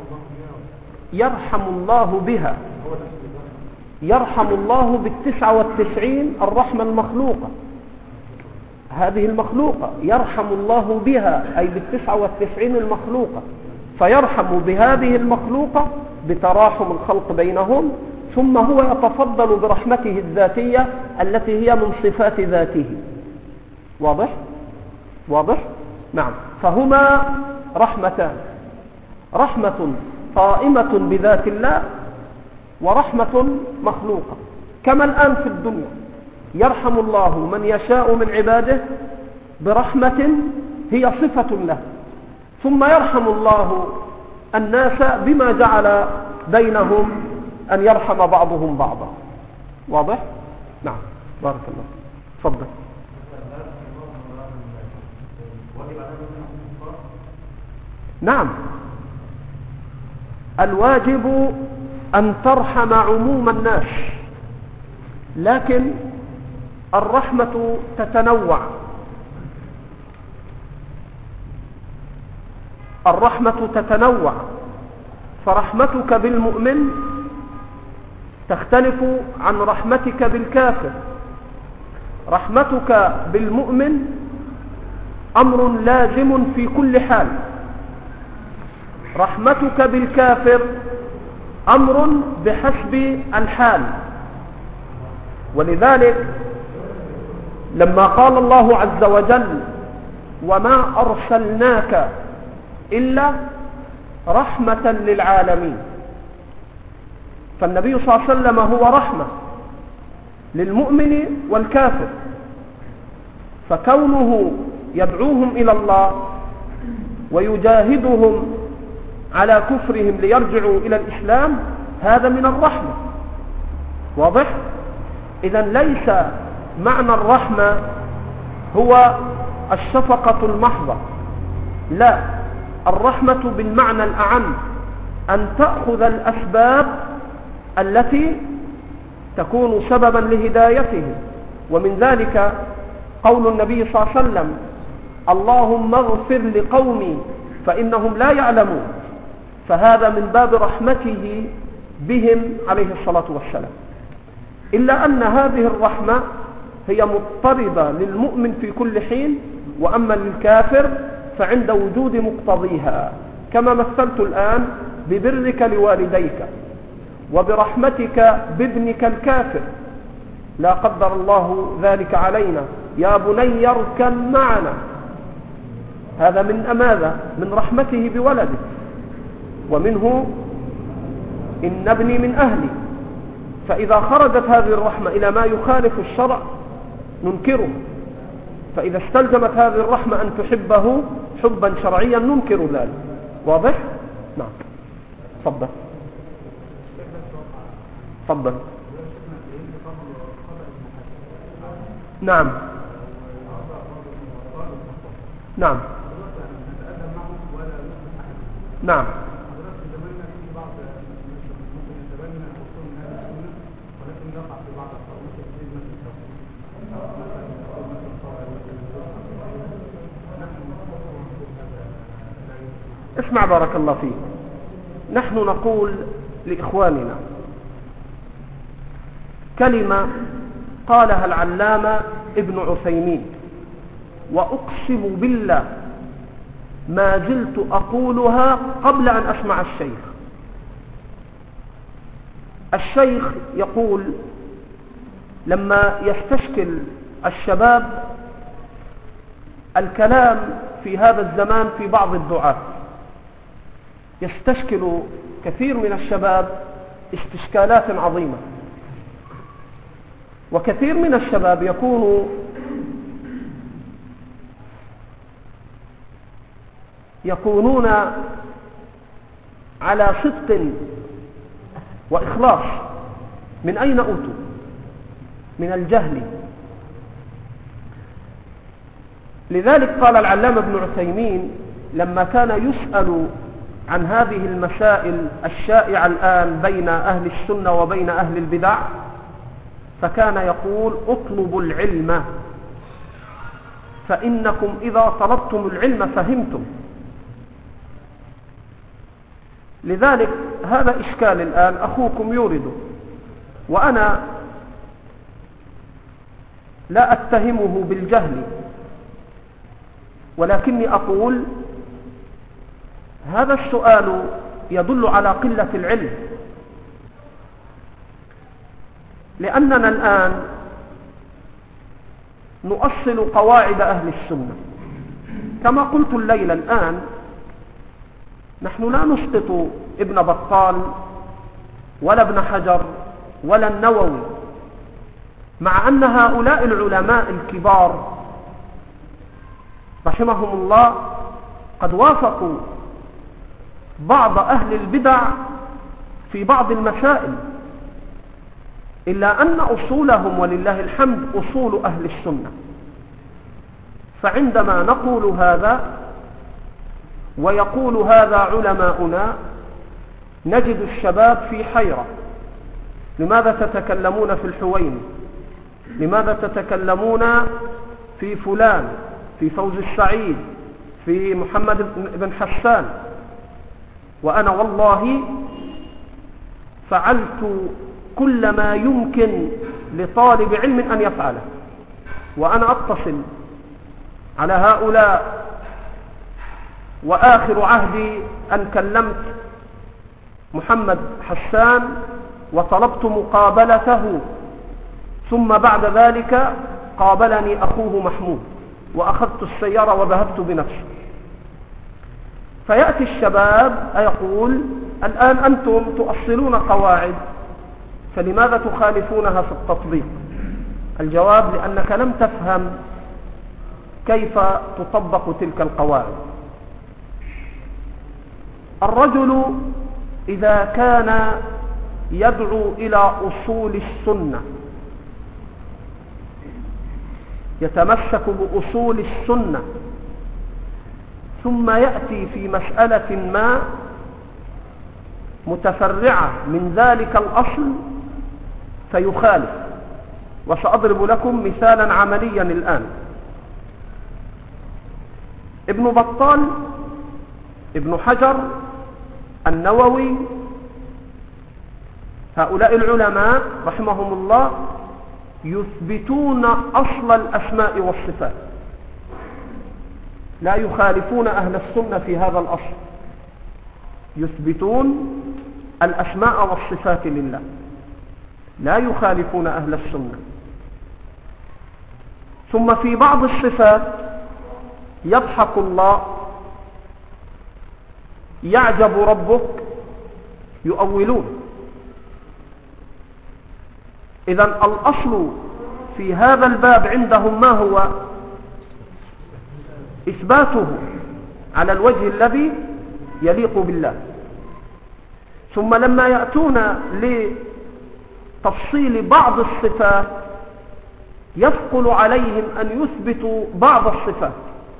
يرحم الله بها، يرحم الله 99 الرحمة المخلوقة، هذه المخلوقة يرحم الله بها أي 99 المخلوقة، فيرحم بهذه المخلوقة بتراحم الخلق بينهم، ثم هو يتفضل برحمته الذاتية التي هي من صفات ذاته. واضح؟ واضح؟ نعم. فهما رحمتان، رحمة قائمة بذات الله ورحمة مخلوقة، كما الآن في الدنيا يرحم الله من يشاء من عباده برحمة هي صفة له، ثم يرحم الله الناس بما جعل بينهم أن يرحم بعضهم بعضا. واضح؟ نعم، بارك الله. تفضل. نعم، الواجب أن ترحم عموم الناس، لكن الرحمة تتنوع. الرحمة تتنوع، فرحمتك بالمؤمن تختلف عن رحمتك بالكافر. رحمتك بالمؤمن أمر لازم في كل حال، رحمتك بالكافر أمر بحسب الحال. ولذلك لما قال الله عز وجل: وما أرسلناك إلا رحمة للعالمين، فالنبي صلى الله عليه وسلم هو رحمة للمؤمن والكافر، فكونه يدعوهم إلى الله ويجاهدهم على كفرهم ليرجعوا إلى الإسلام هذا من الرحمة. واضح؟ إذن ليس معنى الرحمة هو الشفقة المحضة، لا، الرحمة بالمعنى الأعم أن تأخذ الأسباب التي تكون سببا لهدايته. ومن ذلك قول النبي صلى الله عليه وسلم: اللهم اغفر لقومي فإنهم لا يعلمون، فهذا من باب رحمته بهم عليه الصلاة والسلام. إلا أن هذه الرحمة هي مضطردة للمؤمن في كل حين، وأما للكافر فعند وجود مقتضيها، كما مثلت الآن ببرك لوالديك وبرحمتك بابنك الكافر، لا قدر الله ذلك علينا، يا بني اركب معنا، هذا من ماذا؟ من رحمته بولده. ومنه إن ابني من أهلي، فإذا خرجت هذه الرحمة إلى ما يخالف الشرع ننكره، فإذا استلزمت هذه الرحمة أن تحبه حبا شرعيا ننكر ذلك. واضح؟ نعم. تفضل تفضل. نعم نعم نعم. اسمع بارك الله فيك، نحن نقول لإخواننا كلمة قالها العلامة ابن عثيمين، وأقسم بالله ما زلت أقولها قبل أن أسمع الشيخ يقول لما يستشكل الشباب الكلام في هذا الزمان في بعض الدعاة، يستشكل كثير من الشباب استشكالات عظيمة، وكثير من الشباب يكونون على صدق وإخلاص. من أين أوتوا؟ من الجهل. لذلك قال العلامة ابن عثيمين لما كان يسأل عن هذه المسائل الشائعة الآن بين أهل السنة وبين أهل البدع، فكان يقول اطلبوا العلم فإنكم إذا طلبتم العلم فهمتم. لذلك هذا إشكال الآن أخوكم يورده، وأنا لا أتهمه بالجهل، ولكني أقول هذا السؤال يدل على قلة العلم، لأننا الآن نؤصل قواعد أهل السنة كما قلت الليلة. الآن نحن لا نسقط ابن بطال ولا ابن حجر ولا النووي، مع أن هؤلاء العلماء الكبار رحمهم الله قد وافقوا بعض أهل البدع في بعض المسائل، إلا أن أصولهم ولله الحمد أصول أهل السنة. فعندما نقول هذا ويقول هذا علماؤنا نجد الشباب في حيرة. لماذا تتكلمون في الحويني؟ لماذا تتكلمون في فلان، في فوز السعيد، في محمد بن حسان؟ وأنا والله فعلت كل ما يمكن لطالب علم أن يفعله، وأنا أتصل على هؤلاء، وآخر عهدي أن كلمت محمد حسان وطلبت مقابلته، ثم بعد ذلك قابلني أخوه محمود، وأخذت السيارة وذهبت بنفسي. فيأتي الشباب يقول الآن أنتم تؤصلون قواعد، فلماذا تخالفونها في التطبيق؟ الجواب لأنك لم تفهم كيف تطبق تلك القواعد. الرجل إذا كان يدعو إلى أصول السنة، يتمسك بأصول السنة، ثم يأتي في مسألة ما متفرعة من ذلك الأصل فيخالف. وسأضرب لكم مثالا عمليا الآن. ابن بطال، ابن حجر، النووي، هؤلاء العلماء رحمهم الله يثبتون أصل الأسماء والصفات، لا يخالفون أهل السنة في هذا الأصل، يثبتون الأسماء والصفات لله، لا يخالفون أهل السنة. ثم في بعض الصفات يضحك الله، يعجب ربك، يؤولون. إذن الأصل في هذا الباب عندهم ما هو؟ إثباته على الوجه الذي يليق بالله. ثم لما يأتون لتفصيل بعض الصفات يثقل عليهم أن يثبتوا بعض الصفات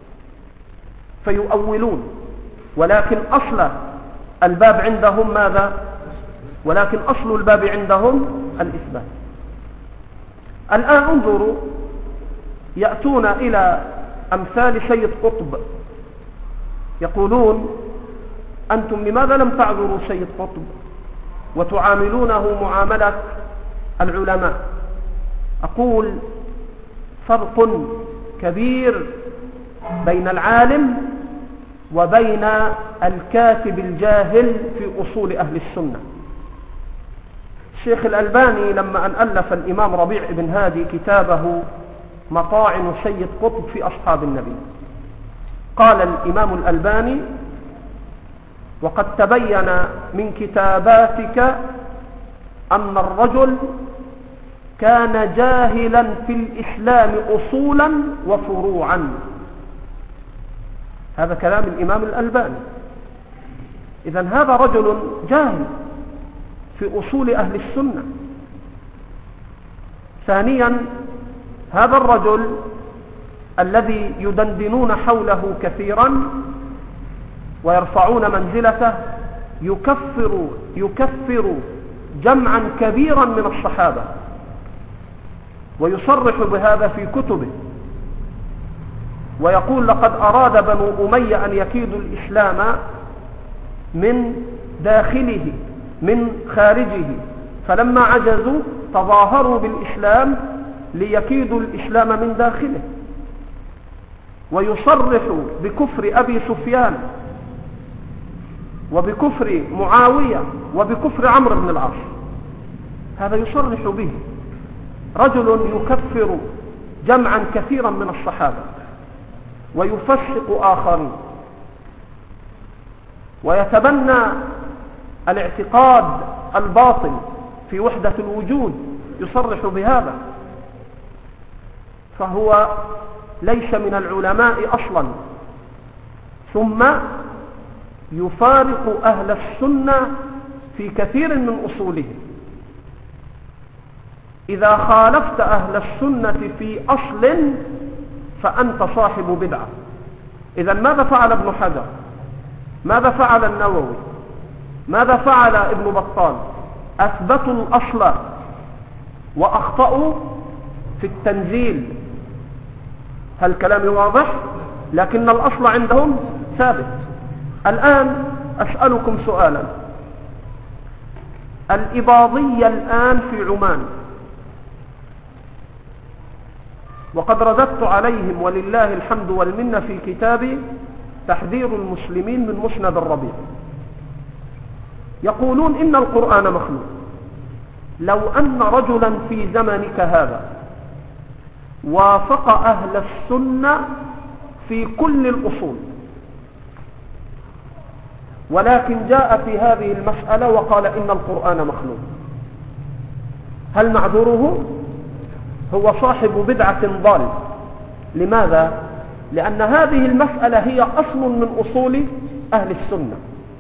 فيؤولون، ولكن أصل الباب عندهم ماذا؟ ولكن أصل الباب عندهم الإثبات. الآن انظروا، يأتون إلى أمثال سيد قطب يقولون: أنتم لماذا لم تعذروا سيد قطب وتعاملونه معاملة العلماء؟ أقول: فرق كبير بين العالم وبين الكاتب الجاهل في أصول أهل السنة. الشيخ الألباني لما أن ألف الإمام ربيع بن هادي كتابه مطاعن سيد قطب في أصحاب النبي، قال الإمام الألباني: وقد تبين من كتاباتك أن الرجل كان جاهلا في الإسلام أصولا وفروعا. هذا كلام الإمام الألباني. إذن هذا رجل جاهل في أصول أهل السنة. ثانيا، هذا الرجل الذي يدندنون حوله كثيرا ويرفعون منزلته يكفر جمعا كبيرا من الصحابة، ويصرح بهذا في كتبه، ويقول: لقد أراد بنو أمية أن يكيدوا الإسلام من داخله من خارجه، فلما عجزوا تظاهروا بالإسلام ليكيدوا الإسلام من داخله. ويصرح بكفر أبي سفيان وبكفر معاوية وبكفر عمرو بن العاص، هذا يصرح به. رجل يكفر جمعا كثيرا من الصحابة ويفسق آخرين ويتبنى الاعتقاد الباطل في وحدة الوجود، يصرح بهذا، فهو ليس من العلماء أصلا. ثم يفارق أهل السنة في كثير من أصولهم. إذا خالفت أهل السنة في أصل فأنت صاحب بدعة. إذن ماذا فعل ابن حجر؟ ماذا فعل النووي؟ ماذا فعل ابن بطال؟ أثبتوا الأصل وأخطأوا في التنزيل. هل كلامي واضح؟ لكن الأصل عندهم ثابت. الآن أسألكم سؤالا: الإباضية الآن في عمان، وقد رددت عليهم ولله الحمد والمنة في كتابي تحذير المسلمين من مسند الربيع، يقولون إن القرآن مخلوق. لو أن رجلا في زمنك هذا وافق أهل السنة في كل الأصول، ولكن جاء في هذه المسألة وقال إن القرآن مخلوق، هل نعذره؟ هو صاحب بدعة ضال. لماذا؟ لأن هذه المسألة هي أصل من أصول أهل السنة.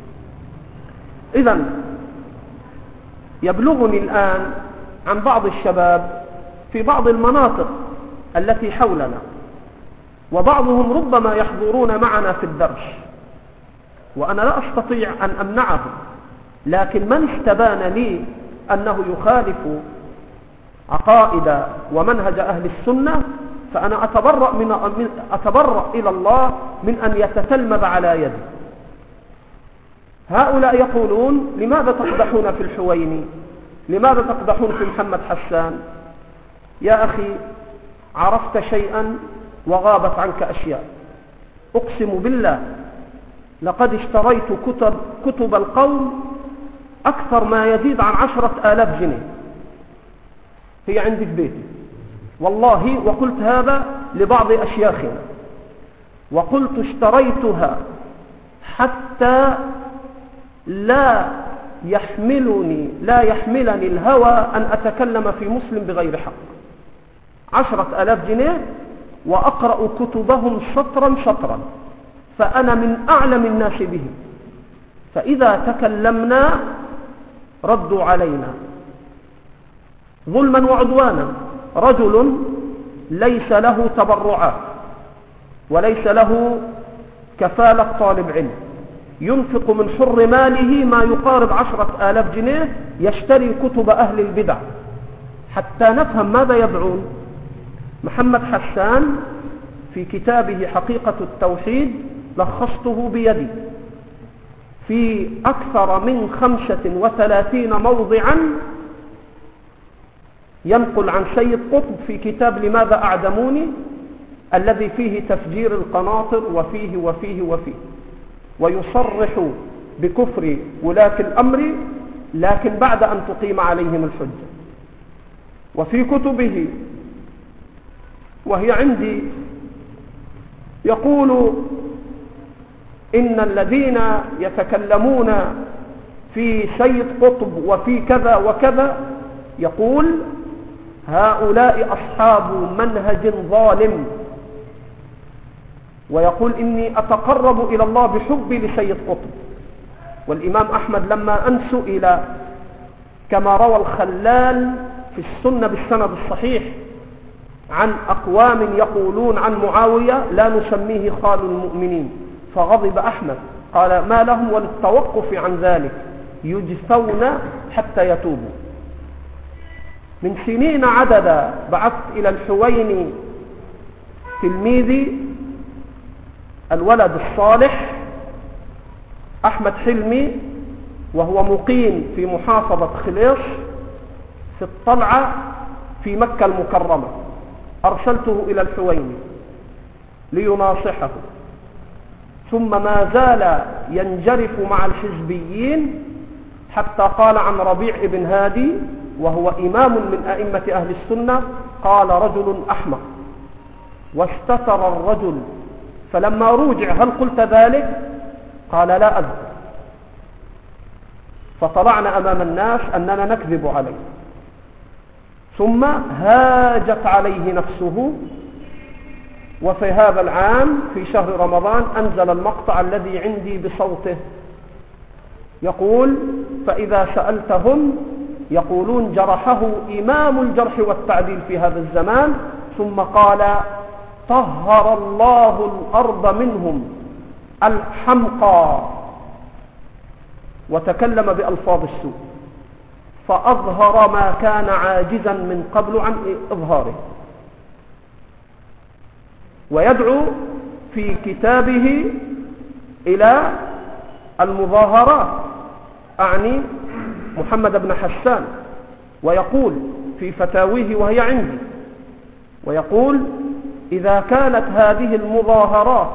إذن يبلغني الآن عن بعض الشباب في بعض المناطق التي حولنا، وبعضهم ربما يحضرون معنا في الدرس، وأنا لا أستطيع أن أمنعهم، لكن من استبان لي أنه يخالف عقائد ومنهج أهل السنة فأنا أتبرأ إلى الله من أن يتتلمذ على يدي. هؤلاء يقولون: لماذا تقدحون في الحويني؟ لماذا تقدحون في محمد حسان؟ يا أخي عرفت شيئا وغابت عنك أشياء. أقسم بالله لقد اشتريت كتب القوم أكثر ما يزيد عن 10,000 جنيه، هي عندي في بيتي والله. وقلت هذا لبعض أشياخنا، وقلت اشتريتها حتى لا يحملني الهوى أن أتكلم في مسلم بغير حق. 10,000 جنيه وأقرأ كتبهم سطرا سطرا، فأنا من أعلم الناس بهم، فإذا تكلمنا ردوا علينا ظلما وعدوانا. رجل ليس له تبرعات وليس له كفالة طالب علم، ينفق من حر ماله ما يقارب 10,000 جنيه يشتري كتب أهل البدع حتى نفهم ماذا يدعون. محمد حسان في كتابه حقيقة التوحيد لخصته بيدي في أكثر من 35 موضعا، ينقل عن سيد قطب في كتاب لماذا أعدموني الذي فيه تفجير القناطر وفيه وفيه وفيه، ويصرح بكفر ولاة الأمر لكن بعد أن تقيم عليهم الحجة. وفي كتبه وهي عندي يقول إن الذين يتكلمون في سيد قطب وفي كذا وكذا، يقول هؤلاء أصحاب منهج ظالم، ويقول إني أتقرب إلى الله بحبي لسيد قطب. والإمام أحمد لما أن سئل كما روى الخلال في السنة بالسند الصحيح عن أقوام يقولون عن معاوية لا نسميه خال المؤمنين، فغضب أحمد قال ما لهم وللتوقف عن ذلك، يجفون حتى يتوبوا. من سنين عددا بعثت إلى الحويني تلميذي الولد الصالح أحمد حلمي، وهو مقيم في محافظة خليص في الطلعة في مكة المكرمة. أرسلته إلى الحويني ليناصحه، ثم ما زال ينجرف مع الحزبيين حتى قال عن ربيع بن هادي وهو إمام من أئمة أهل السنة قال رجل أحمق، واستتر الرجل. فلما روجع هل قلت ذلك؟ قال لا أذكر. فطلعنا أمام الناس أننا نكذب عليه، ثم هاجت عليه نفسه. وفي هذا العام في شهر رمضان أنزل المقطع الذي عندي بصوته، يقول فإذا سألتهم يقولون جرحه إمام الجرح والتعديل في هذا الزمان، ثم قال طهر الله الأرض منهم الحمقى، وتكلم بألفاظ السوء فأظهر ما كان عاجزا من قبل عن إظهاره. ويدعو في كتابه إلى المظاهرات، أعني محمد بن حسان، ويقول في فتاويه وهي عندي، ويقول إذا كانت هذه المظاهرات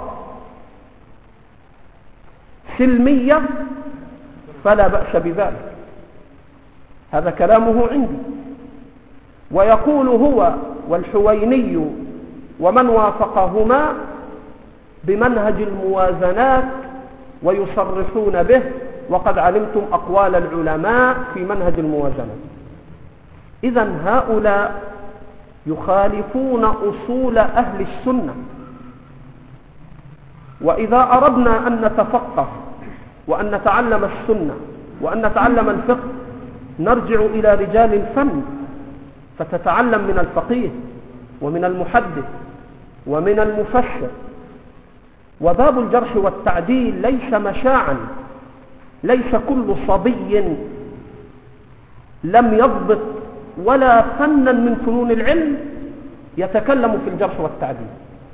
سلمية فلا بأس بذلك، هذا كلامه عندي. ويقول هو والحويني ومن وافقهما بمنهج الموازنات ويصرحون به، وقد علمتم أقوال العلماء في منهج الموازنة. إذن هؤلاء يخالفون أصول أهل السنة. وإذا أردنا أن نتفقه وأن نتعلم السنة وأن نتعلم الفقه نرجع إلى رجال الفن، فتتعلم من الفقيه ومن المحدث ومن المفسر. وباب الجرح والتعديل ليس مشاعا، ليس كل صبي لم يضبط ولا فنا من فنون العلم يتكلم في الجرح والتعديل.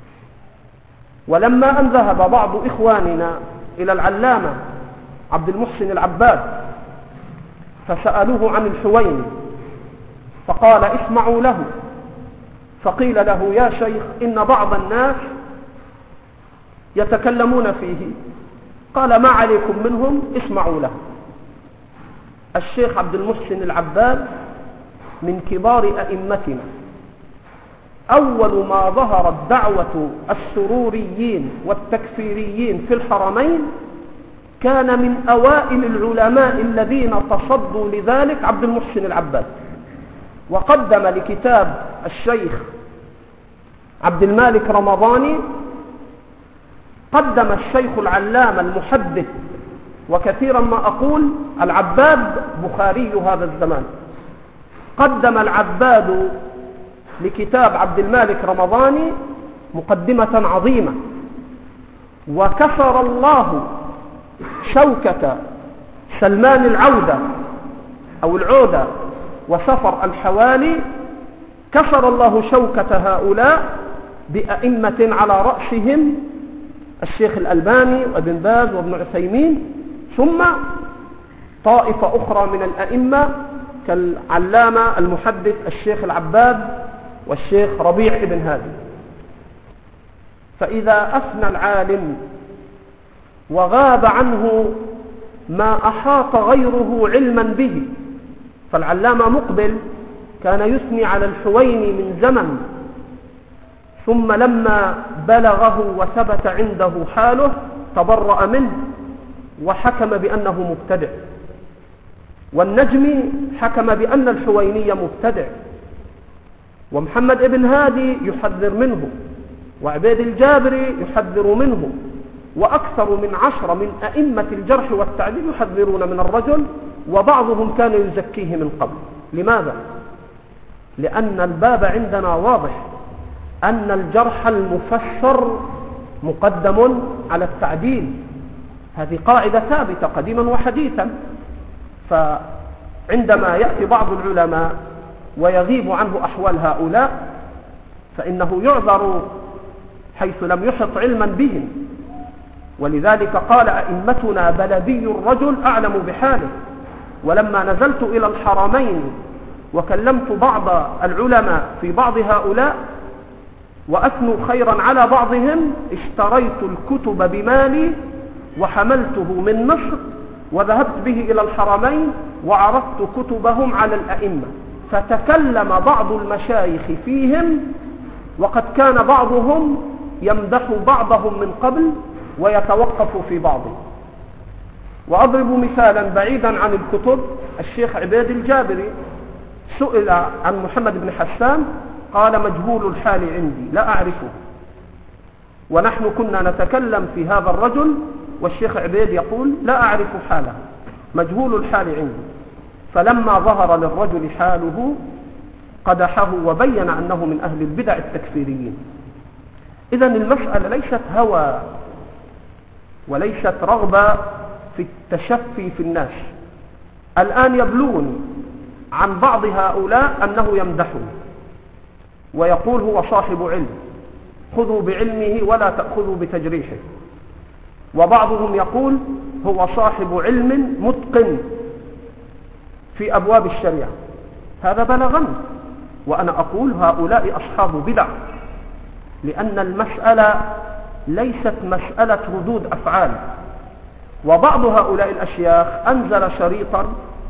ولما أن ذهب بعض إخواننا إلى العلامة عبد المحسن العباد فسألوه عن الحويني فقال اسمعوا له. فقيل له يا شيخ إن بعض الناس يتكلمون فيه. قال ما عليكم منهم، اسمعوا له. الشيخ عبد المحسن العباد من كبار أئمتنا، أول ما ظهرت دعوة السروريين والتكفيريين في الحرمين كان من أوائل العلماء الذين تصدوا لذلك عبد المحسن العباد، وقدم لكتاب الشيخ عبد المالك رمضاني، قدم الشيخ العلامة المحدث وكثيرا ما أقول العباد بخاري هذا الزمان، قدم العباد لكتاب عبد المالك رمضاني مقدمة عظيمة، وكسر الله شوكة سلمان العودة أو العودة وسفر الحوالي، كسر الله شوكة هؤلاء بأئمة على رأسهم الشيخ الألباني وابن باز وابن عثيمين، ثم طائفة أخرى من الأئمة كالعلامة المحدث الشيخ العباد والشيخ ربيع ابن هادي. فإذا أثنى العالم وغاب عنه ما أحاط غيره علما به، فالعلامة مقبل كان يثني على الحويني من زمن، ثم لما بلغه وثبت عنده حاله تبرأ منه وحكم بأنه مبتدع، والنجمي حكم بأن الحويني مبتدع، ومحمد ابن هادي يحذر منه، وعبيد الجابري يحذر منه، وأكثر من 10 من أئمة الجرح والتعديل يحذرون من الرجل، وبعضهم كان يزكيه من قبل. لماذا؟ لأن الباب عندنا واضح أن الجرح المفسر مقدم على التعديل، هذه قاعدة ثابتة قديما وحديثا. فعندما يأتي بعض العلماء ويغيب عنه أحوال هؤلاء فإنه يعذر حيث لم يحط علما بهم، ولذلك قال أئمتنا بلدي الرجل أعلم بحاله. ولما نزلت إلى الحرمين وكلمت بعض العلماء في بعض هؤلاء وأثنوا خيرا على بعضهم، اشتريت الكتب بمالي وحملته من مصر وذهبت به إلى الحرمين وعرضت كتبهم على الأئمة، فتكلم بعض المشايخ فيهم وقد كان بعضهم يمدح بعضهم من قبل ويتوقف في بعضه. وأضرب مثالا بعيدا عن الكتب، الشيخ عبيد الجابري سئل عن محمد بن حسان قال مجهول الحال عندي لا أعرفه، ونحن كنا نتكلم في هذا الرجل والشيخ عبيد يقول لا أعرف حاله، مجهول الحال عندي. فلما ظهر للرجل حاله قدحه وبين أنه من أهل البدع التكفيريين. إذن المسألة ليست هوى وليست رغبة في التشفي في الناس. الآن يبلغني عن بعض هؤلاء أنه يمدحه ويقول هو صاحب علم، خذوا بعلمه ولا تأخذوا بتجريحه، وبعضهم يقول هو صاحب علم متقن في أبواب الشريعة. هذا بلغني، وأنا أقول هؤلاء أصحاب بدع، لأن المسألة ليست مسألة ردود أفعال. وبعض هؤلاء الأشياخ أنزل شريطا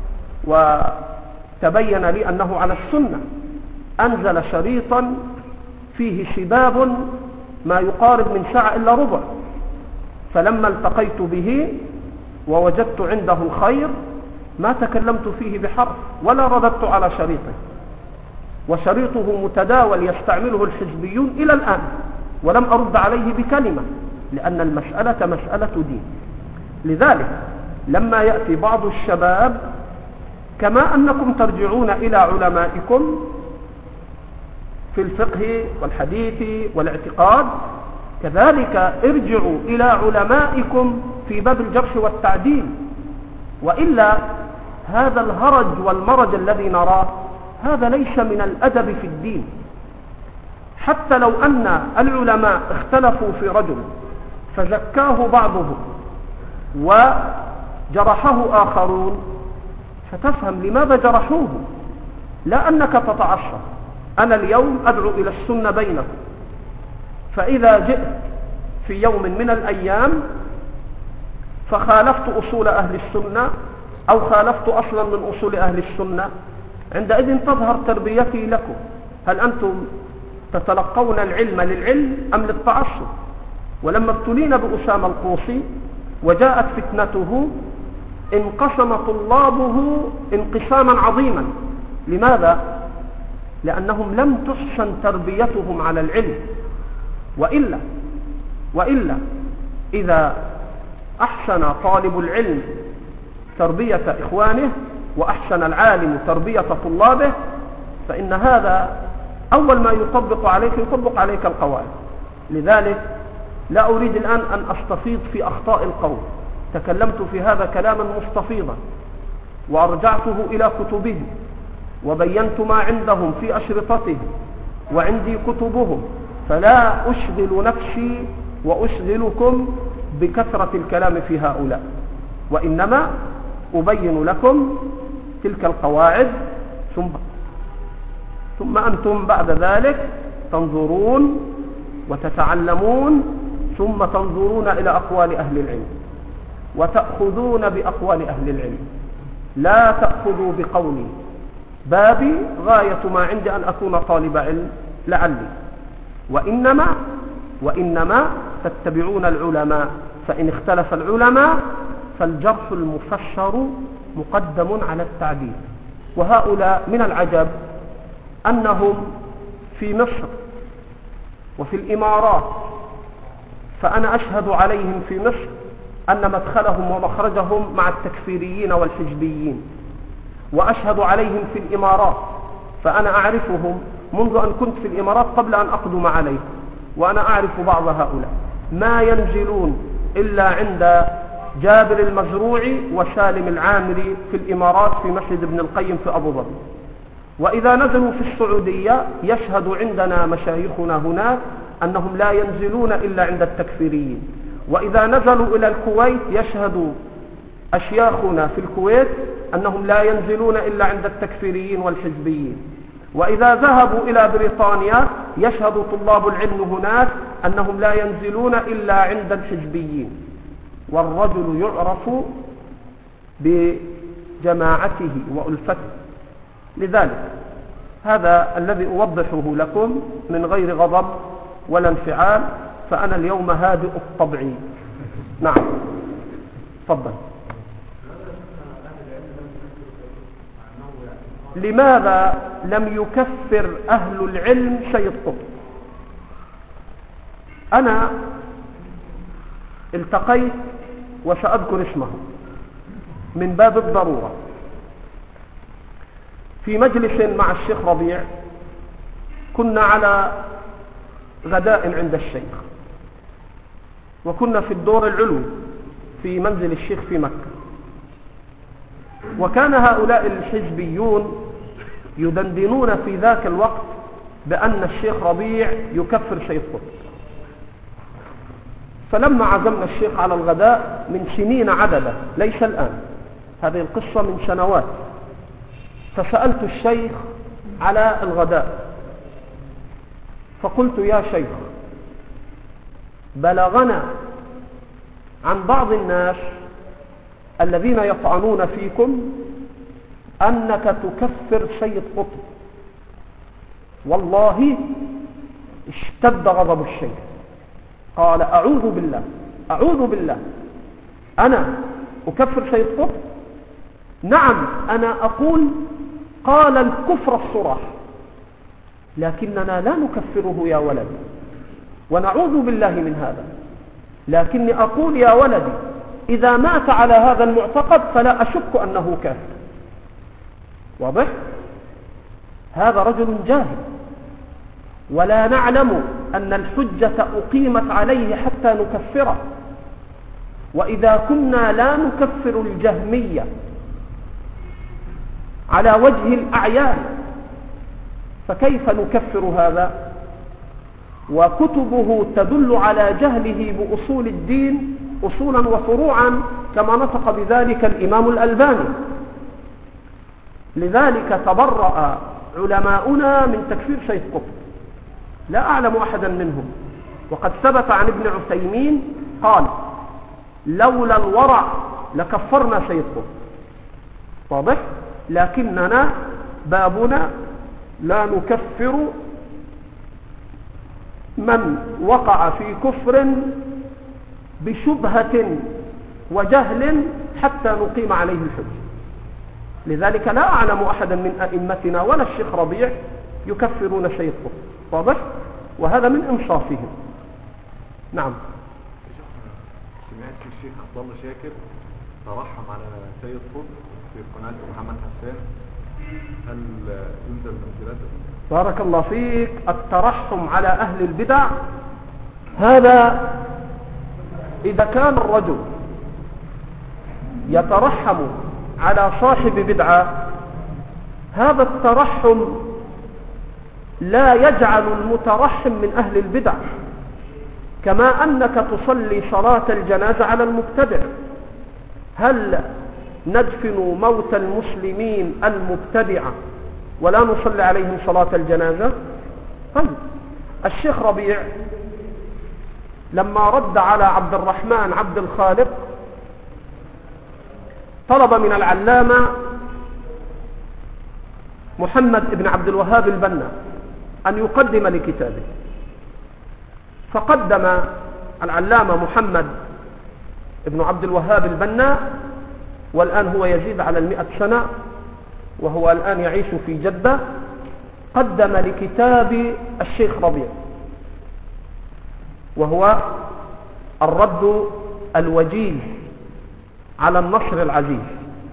وتبين لي أنه على السنة، أنزل شريطا فيه شباب ما يقارب من ساعة إلا ربع، فلما التقيت به ووجدت عنده الخير ما تكلمت فيه بحرف ولا رددت على شريطه، وشريطه متداول يستعمله الحزبيون إلى الآن ولم أرد عليه بكلمة، لأن المسألة مسألة دين. لذلك لما يأتي بعض الشباب كما أنكم ترجعون إلى علمائكم في الفقه والحديث والاعتقاد، كذلك ارجعوا إلى علمائكم في باب الجرح والتعديل، وإلا هذا الهرج والمرج الذي نراه هذا ليس من الأدب في الدين. حتى لو أن العلماء اختلفوا في رجل فزكاه بعضهم وجرحه آخرون، فتفهم لماذا جرحوه. لا أنك تتعصب. أنا اليوم أدعو إلى السنة بينكم، فإذا جئت في يوم من الأيام فخالفت أصول أهل السنة أو خالفت أصلا من أصول أهل السنة، عندئذ تظهر تربيتي لكم. هل أنتم تتلقون العلم للعلم أم للتعصب؟ ولما ابتلينا بأسامة القوصي وجاءت فتنته انقسم طلابه انقساما عظيما. لماذا؟ لأنهم لم تحسن تربيتهم على العلم. وإلا إذا أحسن طالب العلم تربية إخوانه وأحسن العالم تربية طلابه، فإن هذا أول ما يطبق عليك القواعد. لذلك لا أريد الآن أن أستفيض في أخطاء القوم. تكلمت في هذا كلاما مستفيضا وأرجعته إلى كتبهم وبينت ما عندهم في أشرطتهم وعندي كتبهم، فلا أشغل نفسي وأشغلكم بكثرة الكلام في هؤلاء، وإنما أبين لكم تلك القواعد، ثم أنتم بعد ذلك تنظرون وتتعلمون، ثم تنظرون إلى أقوال أهل العلم وتأخذون بأقوال أهل العلم، لا تأخذوا بقولي. بابي غاية ما عندي أن أكون طالب علم لعلي، وإنما تتبعون العلماء، فإن اختلف العلماء فالجرح المفسر مقدم على التعديل. وهؤلاء من العجب أنهم في مصر وفي الإمارات، فأنا أشهد عليهم في مصر أن مدخلهم ومخرجهم مع التكفيريين والحزبيين، وأشهد عليهم في الإمارات، فأنا أعرفهم منذ أن كنت في الإمارات قبل أن أقدم عليهم، وأنا أعرف بعض هؤلاء ما ينزلون إلا عند جابر المزروعي وسالم العامري في الإمارات في مسجد ابن القيم في أبو ظبي. وإذا نزلوا في السعودية يشهد عندنا مشايخنا هناك أنهم لا ينزلون إلا عند التكفيريين. وإذا نزلوا إلى الكويت يشهد أشياخنا في الكويت أنهم لا ينزلون إلا عند التكفيريين والحزبيين. وإذا ذهبوا إلى بريطانيا يشهد طلاب العلم هناك أنهم لا ينزلون إلا عند الحزبيين. والرجل يعرف بجماعته وألفته. لذلك هذا الذي أوضحه لكم من غير غضب ولا انفعال، فأنا اليوم هادئ الطبع. نعم تفضل. لماذا لم يكفر أهل العلم سيد قطب؟ أنا التقيت وسأذكر اسمه من باب الضرورة في مجلس مع الشيخ ربيع، كنا على غداء عند الشيخ، وكنا في الدور العلوي في منزل الشيخ في مكة، وكان هؤلاء الحزبيون يدندنون في ذاك الوقت بأن الشيخ ربيع يكفر سيد قطب. فلما عزمنا الشيخ على الغداء من سنين عددة، ليس الآن، هذه القصة من سنوات، فسألت الشيخ على الغداء فقلت: يا شيخ، بلغنا عن بعض الناس الذين يطعنون فيكم أنك تكفر سيد قطب. والله اشتد غضب الشيخ، قال: أعوذ بالله أنا أكفر سيد قطب؟ نعم أنا أقول قال الكفر الصراح، لكننا لا نكفره يا ولدي، ونعوذ بالله من هذا، لكني أقول يا ولدي إذا مات على هذا المعتقد فلا أشك أنه كافر. واضح؟ هذا رجل جاهل، ولا نعلم أن الحجة أقيمت عليه حتى نكفره. وإذا كنا لا نكفر الجهمية على وجه الأعيان فكيف نكفر هذا؟ وكتبه تدل على جهله بأصول الدين أصولا وفروعا، كما نطق بذلك الإمام الألباني. لذلك تبرأ علماؤنا من تكفير سيد قطب، لا أعلم أحدا منهم. وقد ثبت عن ابن عثيمين قال: لولا الورع لكفرنا سيد قطب. واضح؟ لكننا بابنا لا نكفر من وقع في كفر بشبهة وجهل حتى نقيم عليه الحجة. لذلك لا أعلم أحدا من أئمتنا ولا الشيخ ربيع يكفرون سيد قطب. واضح؟ وهذا من إنصافهم. نعم. سمعت الشيخ عبد الله شاكر ترحم على سيد قطب في قناة محمد حسان، هل ينزل منزلته؟ بارك الله فيك. الترحم على أهل البدع هذا إذا كان الرجل يترحم على صاحب بدعة، هذا الترحم لا يجعل المترحم من أهل البدع، كما أنك تصلي صلاة الجنازة على المبتدع. هل ندفن موت المسلمين المبتدعة ولا نصلي عليهم صلاة الجنازة؟ طيب، الشيخ ربيع لما رد على عبد الرحمن عبد الخالق طلب من العلامة محمد بن عبد الوهاب البنا أن يقدم لكتابه، فقدم العلامة محمد بن عبد الوهاب البنا، والآن هو يزيد على 100 سنة، وهو الآن يعيش في جدة. قدم لكتاب الشيخ ربيع، وهو الرد الوجيز على النصر العزيز.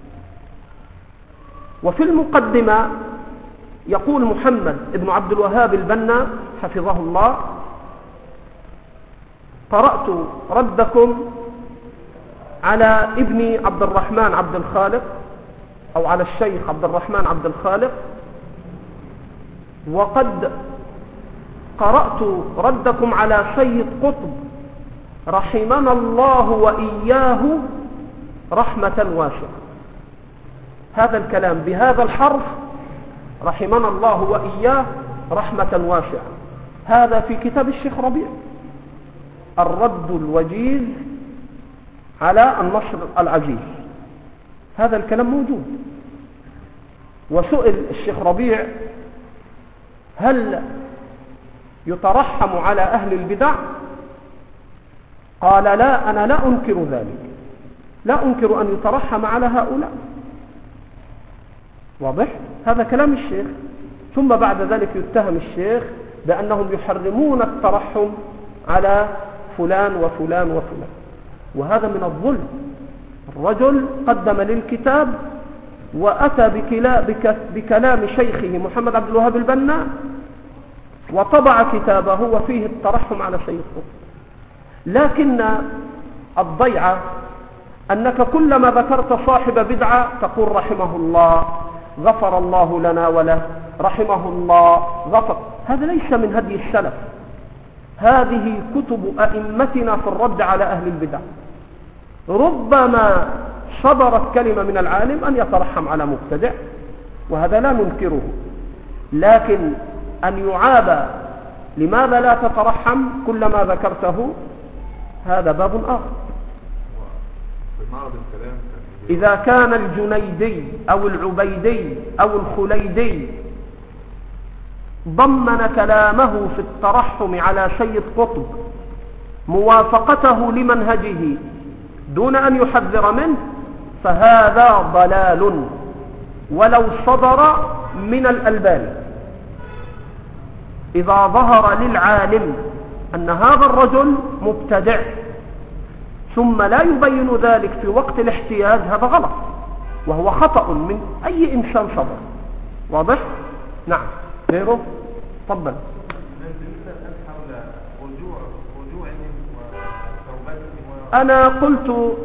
وفي المقدمة يقول محمد بن عبد الوهاب البنا حفظه الله: قرأت ردكم على ابن عبد الرحمن عبد الخالق، أو على الشيخ عبد الرحمن عبد الخالق، وقد قرأت ردكم على سيد قطب رحمنا الله وإياه رحمة واسعة. هذا الكلام بهذا الحرف، رحمنا الله وإياه رحمة واسعة، هذا في كتاب الشيخ ربيع، الرد الوجيز على النصر العزيز. هذا الكلام موجود. وسئل الشيخ ربيع: هل يترحم على أهل البدع؟ قال: لا، أنا لا أنكر ذلك، لا أنكر أن يترحم على هؤلاء. واضح؟ هذا كلام الشيخ. ثم بعد ذلك يتهم الشيخ بأنهم يحرمون الترحم على فلان وفلان وفلان، وهذا من الظلم. الرجل قدم للكتاب وأتى بكلام شيخه محمد عبد الوهاب البنا وطبع كتابه وفيه الترحم على سيد قطب. لكن الضيعة أنك كلما ذكرت صاحب بدعة تقول رحمه الله، غفر الله لنا وله، رحمه الله، غفر. هذا ليس من هدي السلف. هذه كتب أئمتنا في الرد على أهل البدع. ربما صدرت كلمة من العالم أن يترحم على مبتدع، وهذا لا ننكره، لكن أن يعاب لماذا لا تترحم كلما ذكرته، هذا باب آخر. إذا كان الجنيدي أو العبيدي أو الخليدي ضمن كلامه في الترحم على سيد قطب موافقته لمنهجه دون أن يحذر منه، فهذا ضلال ولو صدر من الألباني. إذا ظهر للعالم أن هذا الرجل مبتدع ثم لا يبين ذلك في وقت الاحتياج، هذا غلط، وهو خطأ من أي إنسان صدر. واضح؟ نعم. غيره؟ تفضل. أنا قلت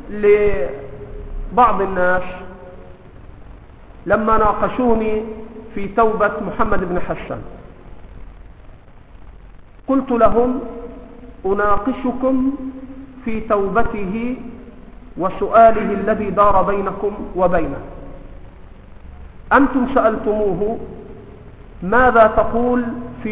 لبعض الناس لما ناقشوني في توبة محمد بن حسان، قلت لهم: أناقشكم في توبته وسؤاله الذي دار بينكم وبينه، أنتم سألتموه ماذا تقول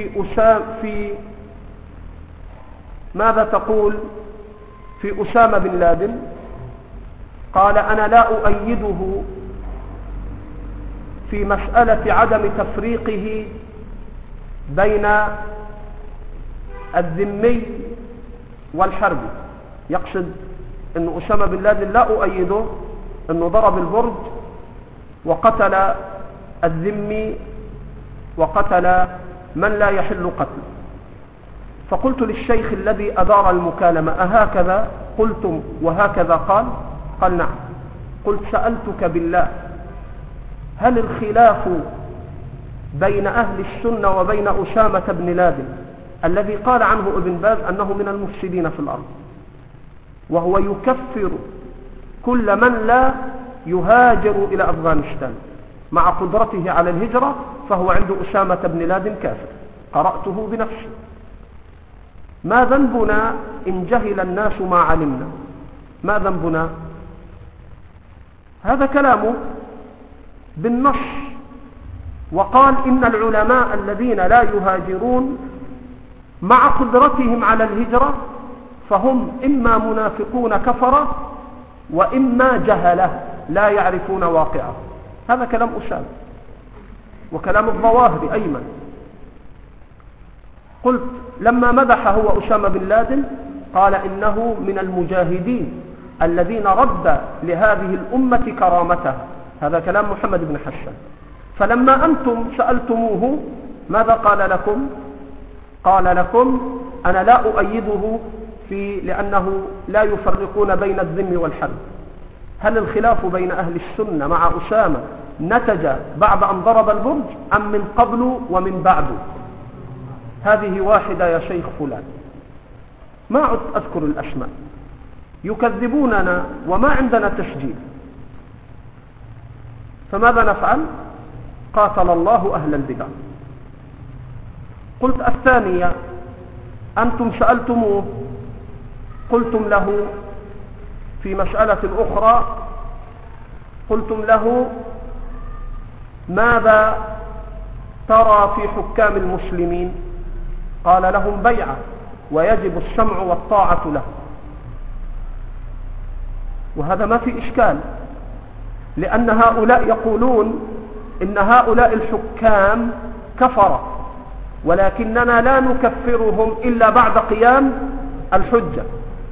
في أسامة بن لادن؟ قال أنا لا أؤيده في مسألة عدم تفريقه بين الذمي والحربي. يقصد أن أسامة بن لادن لا أؤيده أنه ضرب البرج وقتل الذمي وقتل من لا يحل قتله. فقلت للشيخ الذي أدار المكالمة أهكذا قلتم وهكذا قال؟ قال نعم. قلت سألتك بالله هل الخلاف بين أهل السنة وبين أسامة بن لادن الذي قال عنه ابن باز أنه من المفسدين في الأرض وهو يكفر كل من لا يهاجر إلى أفغانستان مع قدرته على الهجرة، فهو عند أسامة بن لادن كافر، قرأته بنفسي. ما ذنبنا إن جهل الناس ما علمنا؟ ما ذنبنا؟ هذا كلامه بالنص. وقال إن العلماء الذين لا يهاجرون مع قدرتهم على الهجرة فهم إما منافقون كفرة وإما جهلة لا يعرفون واقعه. هذا كلام أسامة وكلام الظواهري أيمن. قلت لما مدح هو أسامة بن لادن قال إنه من المجاهدين الذين رد لهذه الأمة كرامتها. هذا كلام محمد بن حسن. فلما أنتم سألتموه ماذا قال لكم؟ قال لكم أنا لا أؤيده لأنه لا يفرقون بين الذم والحرب. هل الخلاف بين أهل السنة مع أسامة نتج بعد أن ضرب البرج أم من قبل ومن بعد؟ هذه واحدة يا شيخ فلان. ما عدت أذكر الأسماء. يكذبوننا وما عندنا تسجيل، فماذا نفعل؟ قاتل الله أهل البدع. قلت الثانية أنتم سألتموه قلتم له في مسألة أخرى، قلتم له ماذا ترى في حكام المسلمين؟ قال لهم بيعة ويجب السمع والطاعة له. وهذا ما في إشكال، لأن هؤلاء يقولون إن هؤلاء الحكام كفرة، ولكننا لا نكفرهم إلا بعد قيام الحجة.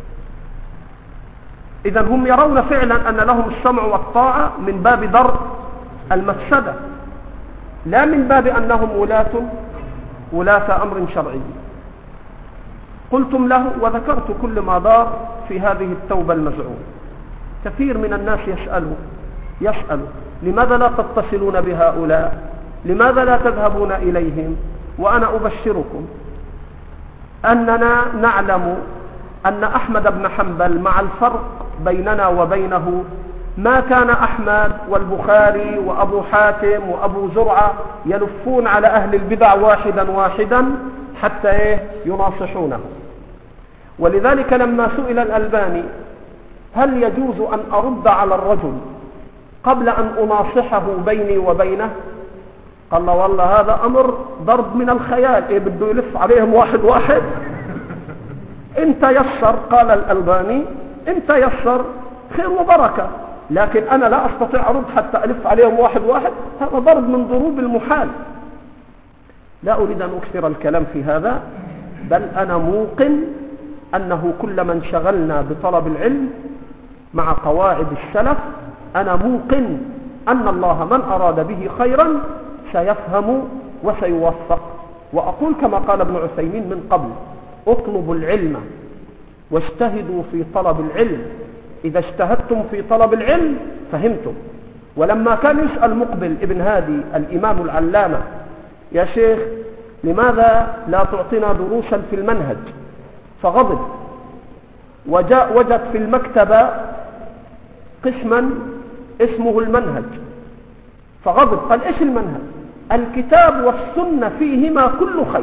إذن هم يرون فعلا أن لهم السمع والطاعة من باب درء المفسدة، لا من باب أنهم ولاة أمر شرعي. قلتم له وذكرت كل ما دار في هذه التوبة المزعومة. كثير من الناس يسأل لماذا لا تتصلون بهؤلاء؟ لماذا لا تذهبون إليهم؟ وأنا أبشركم أننا نعلم أن أحمد بن حنبل مع الفرق بيننا وبينه ما كان أحمد والبخاري وأبو حاتم وأبو زرعة يلفون على أهل البدع واحدا واحدا حتى يناصحونه. ولذلك لما سئل الألباني هل يجوز أن أرد على الرجل قبل أن أناصحه بيني وبينه؟ قال له والله هذا أمر ضرب من الخيال، بده يلف عليهم واحد واحد. انت يسر، قال الألباني انت يسر خير وبركة، لكن أنا لا أستطيع أرد حتى ألف عليهم واحد واحد، هذا ضرب من ضروب المحال. لا أريد أن أكثر الكلام في هذا، بل أنا موقن أنه كل من شغلنا بطلب العلم مع قواعد السلف أنا موقن أن الله من أراد به خيرا سيفهم وسيوفق. وأقول كما قال ابن عثيمين من قبل: اطلبوا العلم واجتهدوا في طلب العلم، إذا اجتهدتم في طلب العلم فهمتم. ولما كان يسأل مقبل ابن هادي الإمام العلامة: يا شيخ لماذا لا تعطينا دروسا في المنهج؟ فغضب وجد في المكتبة قسما اسمه المنهج، فغضب قال: ايش المنهج؟ الكتاب والسنة فيهما كل خير.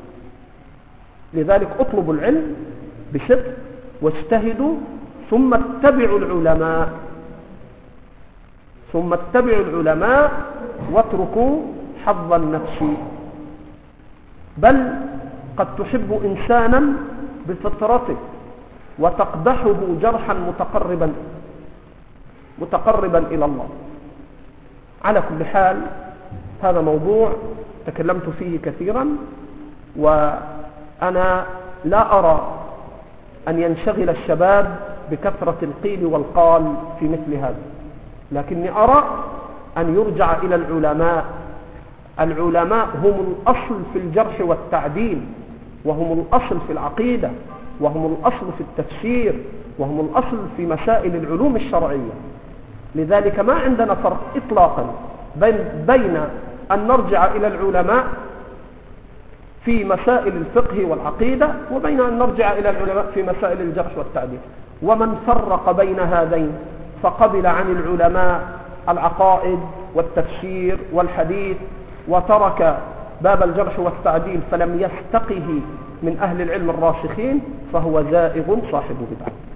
لذلك اطلبوا العلم بصدق واجتهدوا ثم اتبعوا العلماء، واتركوا حظ النفس. بل قد تحب إنسانا بفطرته وتقدحه جرحا متقربا إلى الله. على كل حال هذا موضوع تكلمت فيه كثيرا، وأنا لا أرى أن ينشغل الشباب بكثرة القيل والقال في مثل هذا، لكني أرى أن يرجع إلى العلماء. العلماء هم الأصل في الجرح والتعديل، وهم الأصل في العقيدة، وهم الأصل في التفسير، وهم الأصل في مسائل العلوم الشرعية. لذلك ما عندنا فرق إطلاقا بين أن نرجع إلى العلماء في مسائل الفقه والعقيدة، وبين أن نرجع إلى العلماء في مسائل الجرح والتعديل. ومن فرق بين هذين فقبل عن العلماء العقائد والتفسير والحديث، وترك باب الجرح والتعديل فلم يستقه من أهل العلم الراسخين، فهو زائغ صاحب بدعة.